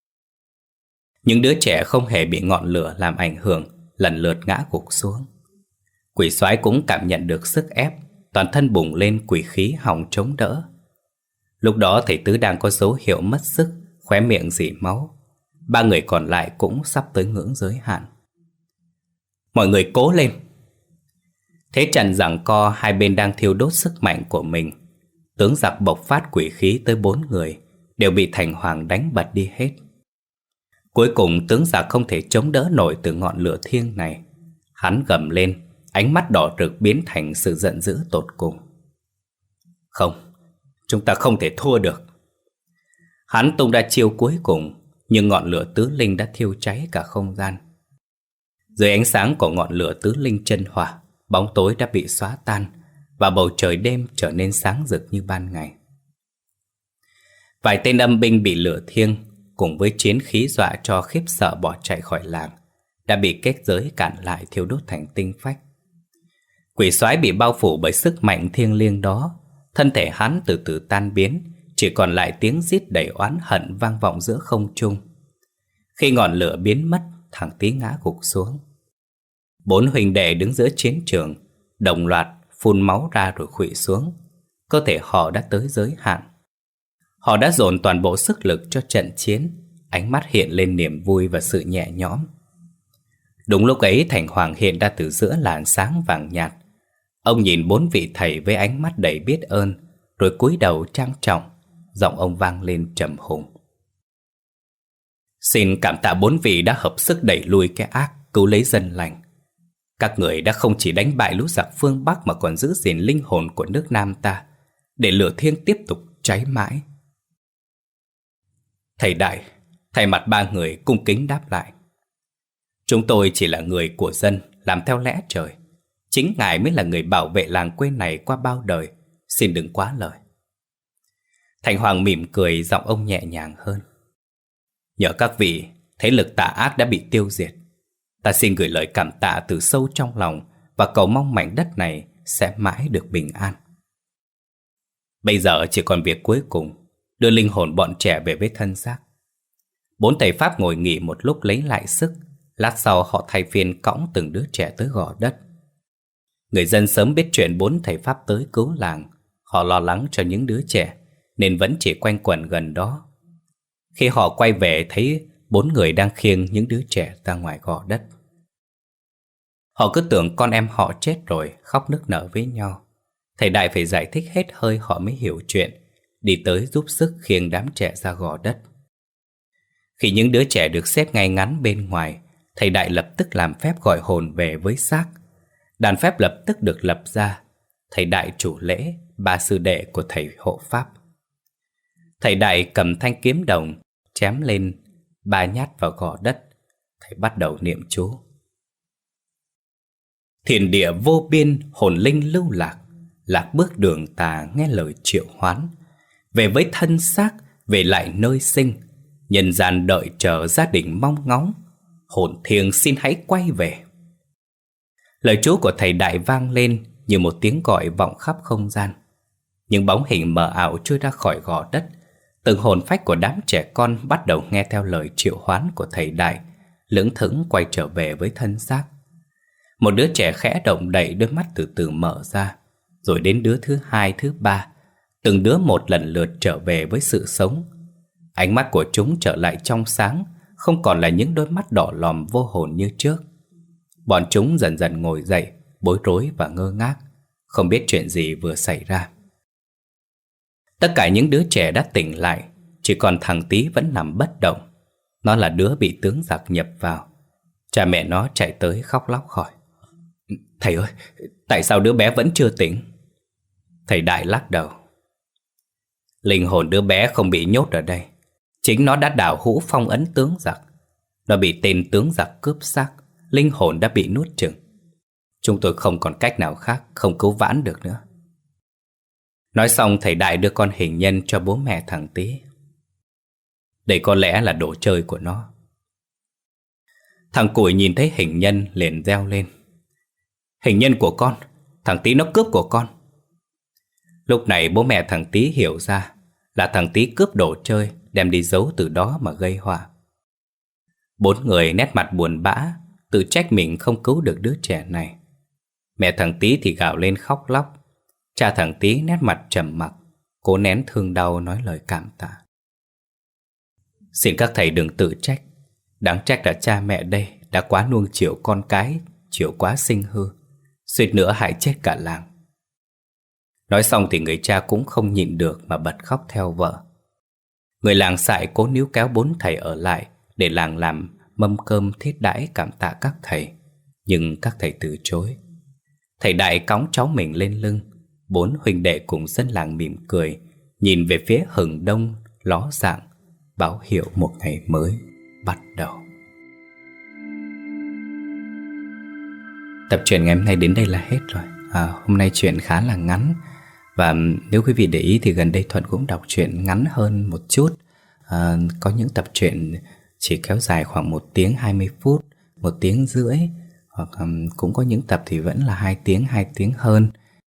Những đứa trẻ không hề bị ngọn lửa làm ảnh hưởng lần lượt ngã gục xuống. Quỷ soái cũng cảm nhận được sức ép, toàn thân bùng lên quỷ khí hòng chống đỡ. Lúc đó thầy Tứ đang có dấu hiệu mất sức, khóe miệng rỉ máu. Ba người còn lại cũng sắp tới ngưỡng giới hạn. Mọi người cố lên! Thế trận giằng co, hai bên đang thiêu đốt sức mạnh của mình. Tướng giặc bộc phát quỷ khí tới 4 người, đều bị Thành Hoàng đánh bật đi hết. Cuối cùng tướng giặc không thể chống đỡ nổi từ ngọn lửa thiêng này. Hắn gầm lên, ánh mắt đỏ rực biến thành sự giận dữ tột cùng. Không, chúng ta không thể thua được. Hắn tung ra chiêu cuối cùng, nhưng ngọn lửa tứ linh đã thiêu cháy cả không gian. Dưới ánh sáng của ngọn lửa tứ linh chân hỏa, bóng tối đã bị xóa tan, và bầu trời đêm trở nên sáng rực như ban ngày. Vài tên âm binh bị lửa thiêng cùng với chiến khí dọa cho khiếp sợ bỏ chạy khỏi làng, đã bị kết giới cản lại thiêu đốt thành tinh phách. Quỷ soái bị bao phủ bởi sức mạnh thiêng liêng đó, thân thể hắn từ từ tan biến, chỉ còn lại tiếng rít đầy oán hận vang vọng giữa không trung. Khi ngọn lửa biến mất, thằng Tý ngã gục xuống. 4 huynh đệ đứng giữa chiến trường, đồng loạt phun máu ra rồi khuỵu xuống. Cơ thể họ đã tới giới hạn. Họ đã dồn toàn bộ sức lực cho trận chiến, ánh mắt hiện lên niềm vui và sự nhẹ nhõm. Đúng lúc ấy, Thành Hoàng hiện ra từ giữa làn sáng vàng nhạt. Ông nhìn 4 vị thầy với ánh mắt đầy biết ơn, rồi cúi đầu trang trọng, giọng ông vang lên trầm hùng. Xin cảm tạ 4 vị đã hợp sức đẩy lui cái ác, cứu lấy dân lành. Các người đã không chỉ đánh bại lũ giặc phương Bắc mà còn giữ gìn linh hồn của nước Nam ta, để lửa thiêng tiếp tục cháy mãi. Thầy Đại, thay mặt 3 người cung kính đáp lại. Chúng tôi chỉ là người của dân, làm theo lẽ trời. Chính ngài mới là người bảo vệ làng quê này qua bao đời, xin đừng quá lời. Thành Hoàng mỉm cười, giọng ông nhẹ nhàng hơn. Nhờ các vị, thế lực tà ác đã bị tiêu diệt. Ta xin gửi lời cảm tạ từ sâu trong lòng và cầu mong mảnh đất này sẽ mãi được bình an. Bây giờ chỉ còn việc cuối cùng, đưa linh hồn bọn trẻ về với thân xác. 4 thầy Pháp ngồi nghỉ một lúc lấy lại sức. Lát sau họ thay phiên cõng từng đứa trẻ tới gò đất. Người dân sớm biết chuyện 4 thầy Pháp tới cứu làng. Họ lo lắng cho những đứa trẻ, nên vẫn chỉ quanh quẩn gần đó. Khi họ quay về thấy 4 người đang khiêng những đứa trẻ ra ngoài gò đất. Họ cứ tưởng con em họ chết rồi, khóc nức nở với nhau. Thầy Đại phải giải thích hết hơi họ mới hiểu chuyện, đi tới giúp sức khiêng đám trẻ ra gò đất. Khi những đứa trẻ được xếp ngay ngắn bên ngoài, thầy Đại lập tức làm phép gọi hồn về với xác. Đàn phép lập tức được lập ra. Thầy Đại chủ lễ, 3 sư đệ của thầy hộ pháp. Thầy Đại cầm thanh kiếm đồng, chém lên 3 nhát vào gò đất. Thầy bắt đầu niệm chú. Thiên địa vô biên, hồn linh lưu lạc, lạc bước đường tà nghe lời triệu hoán. Về với thân xác, về lại nơi sinh, nhân gian đợi chờ gia đình mong ngóng. Hồn thiêng xin hãy quay về. Lời chú của thầy Đại vang lên như một tiếng gọi vọng khắp không gian. Những bóng hình mờ ảo trôi ra khỏi gò đất. Từng hồn phách của đám trẻ con bắt đầu nghe theo lời triệu hoán của thầy Đại, lững thững quay trở về với thân xác. Một đứa trẻ khẽ động đậy, đôi mắt từ từ mở ra. Rồi đến đứa thứ 2, thứ 3, từng đứa một lần lượt trở về với sự sống. Ánh mắt của chúng trở lại trong sáng, không còn là những đôi mắt đỏ lòm vô hồn như trước. Bọn chúng dần dần ngồi dậy, bối rối và ngơ ngác, không biết chuyện gì vừa xảy ra. Tất cả những đứa trẻ đã tỉnh lại, chỉ còn thằng Tý vẫn nằm bất động. Nó là đứa bị tướng giặc nhập vào. Cha mẹ nó chạy tới khóc lóc hỏi: Thầy ơi, tại sao đứa bé vẫn chưa tỉnh? Thầy Đại lắc đầu. Linh hồn đứa bé không bị nhốt ở đây. Chính nó đã đào hũ phong ấn tướng giặc. Nó bị tên tướng giặc cướp xác, linh hồn đã bị nuốt chửng. Chúng tôi không còn cách nào khác, không cứu vãn được nữa. Nói xong thầy Đại đưa con hình nhân cho bố mẹ thằng Tý. Đây có lẽ là đồ chơi của nó. Thằng Cùi nhìn thấy hình nhân liền reo lên: Hình nhân của con, thằng Tý nó cướp của con. Lúc này bố mẹ thằng Tý hiểu ra là thằng Tý cướp đồ chơi, đem đi giấu từ đó mà gây họa. 4 người nét mặt buồn bã, tự trách mình không cứu được đứa trẻ này. Mẹ thằng Tý thì gào lên khóc lóc. Cha thằng Tý nét mặt trầm mặc, cố nén thương đau nói lời cảm tạ. Xin các thầy đừng tự trách. Đáng trách là cha mẹ đây đã quá nuông chiều con cái, chiều quá sinh hư, suýt nữa hại chết cả làng. Nói xong thì người cha cũng không nhịn được mà bật khóc theo vợ. Người làng Sại cố níu kéo 4 thầy ở lại để làng làm mâm cơm thiết đãi cảm tạ các thầy, nhưng các thầy từ chối. Thầy Đại cõng cháu mình lên lưng. 4 huynh đệ cùng dân làng mỉm cười, nhìn về phía hừng đông ló dạng, báo hiệu một ngày mới bắt đầu. Tập truyện ngày hôm nay đến đây là hết rồi. Hôm nay chuyện khá là ngắn, và nếu quý vị để ý thì gần đây Thuận cũng đọc truyện ngắn hơn một chút. Có những tập truyện chỉ kéo dài khoảng 1 tiếng 20 phút, 1 tiếng rưỡi, hoặc cũng có những tập thì vẫn là 2 tiếng hơn.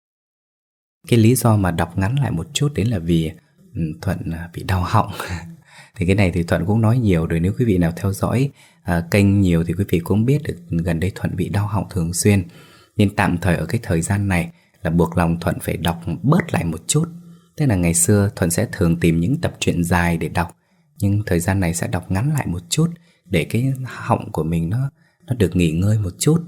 Cái lý do mà đọc ngắn lại một chút đấy là vì Thuận bị đau họng. Thì cái này thì Thuận cũng nói nhiều rồi. Nếu quý vị nào theo dõi kênh nhiều thì quý vị cũng biết được gần đây Thuận bị đau họng thường xuyên. Nên tạm thời ở cái thời gian này là buộc lòng Thuận phải đọc bớt lại một chút. Tức là ngày xưa Thuận sẽ thường tìm những tập truyện dài để đọc, nhưng thời gian này sẽ đọc ngắn lại một chút để cái họng của mình nó được nghỉ ngơi một chút.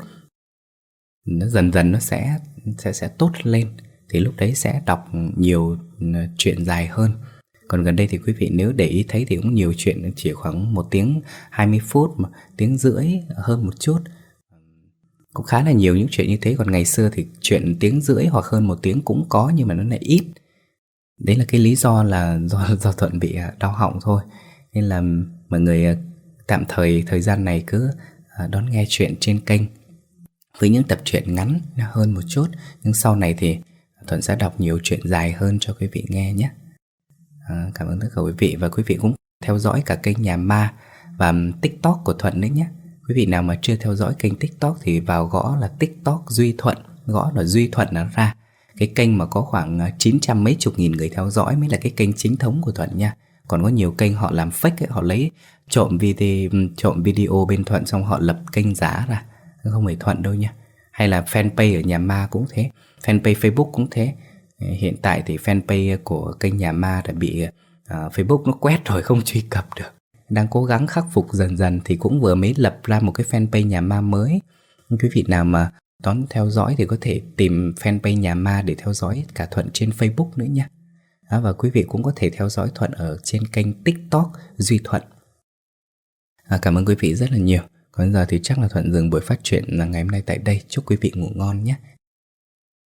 Nó dần dần nó sẽ tốt lên, thì lúc đấy sẽ đọc nhiều chuyện dài hơn. Còn gần đây thì quý vị nếu để ý thấy thì cũng nhiều chuyện chỉ khoảng 1 tiếng 20 phút, 1 tiếng rưỡi hơn một chút. Cũng khá là nhiều những chuyện như thế. Còn ngày xưa thì chuyện tiếng rưỡi hoặc hơn 1 tiếng cũng có, nhưng mà nó lại ít. Đấy là cái lý do là do Thuận bị đau họng thôi. Nên là mọi người tạm thời gian này cứ đón nghe chuyện trên kênh với những tập truyện ngắn hơn một chút. Nhưng sau này thì Thuận sẽ đọc nhiều chuyện dài hơn cho quý vị nghe nhé. Cảm ơn tất cả quý vị. Và quý vị cũng theo dõi cả kênh Nhà Ma và TikTok của Thuận đấy nhé. Quý vị nào mà chưa theo dõi kênh TikTok thì vào gõ là TikTok Duy Thuận, gõ là Duy Thuận nó ra. Cái kênh mà có khoảng 900 mấy chục nghìn người theo dõi mới là cái kênh chính thống của Thuận nha. Còn có nhiều kênh họ làm fake ấy, họ lấy trộm video bên Thuận xong họ lập kênh giả ra, không phải Thuận đâu nha. Hay là fanpage ở Nhà Ma cũng thế, fanpage Facebook cũng thế. Hiện tại thì fanpage của kênh Nhà Ma đã bị Facebook nó quét rồi, không truy cập được. Đang cố gắng khắc phục dần dần thì cũng vừa mới lập ra một cái fanpage Nhà Ma mới. Quý vị nào mà đón theo dõi thì có thể tìm fanpage Nhà Ma để theo dõi cả Thuận trên Facebook nữa nha. Và quý vị cũng có thể theo dõi Thuận ở trên kênh TikTok Duy Thuận. Cảm ơn quý vị rất là nhiều. Còn giờ thì chắc là Thuận dừng buổi phát truyện ngày hôm nay tại đây. Chúc quý vị ngủ ngon nhé.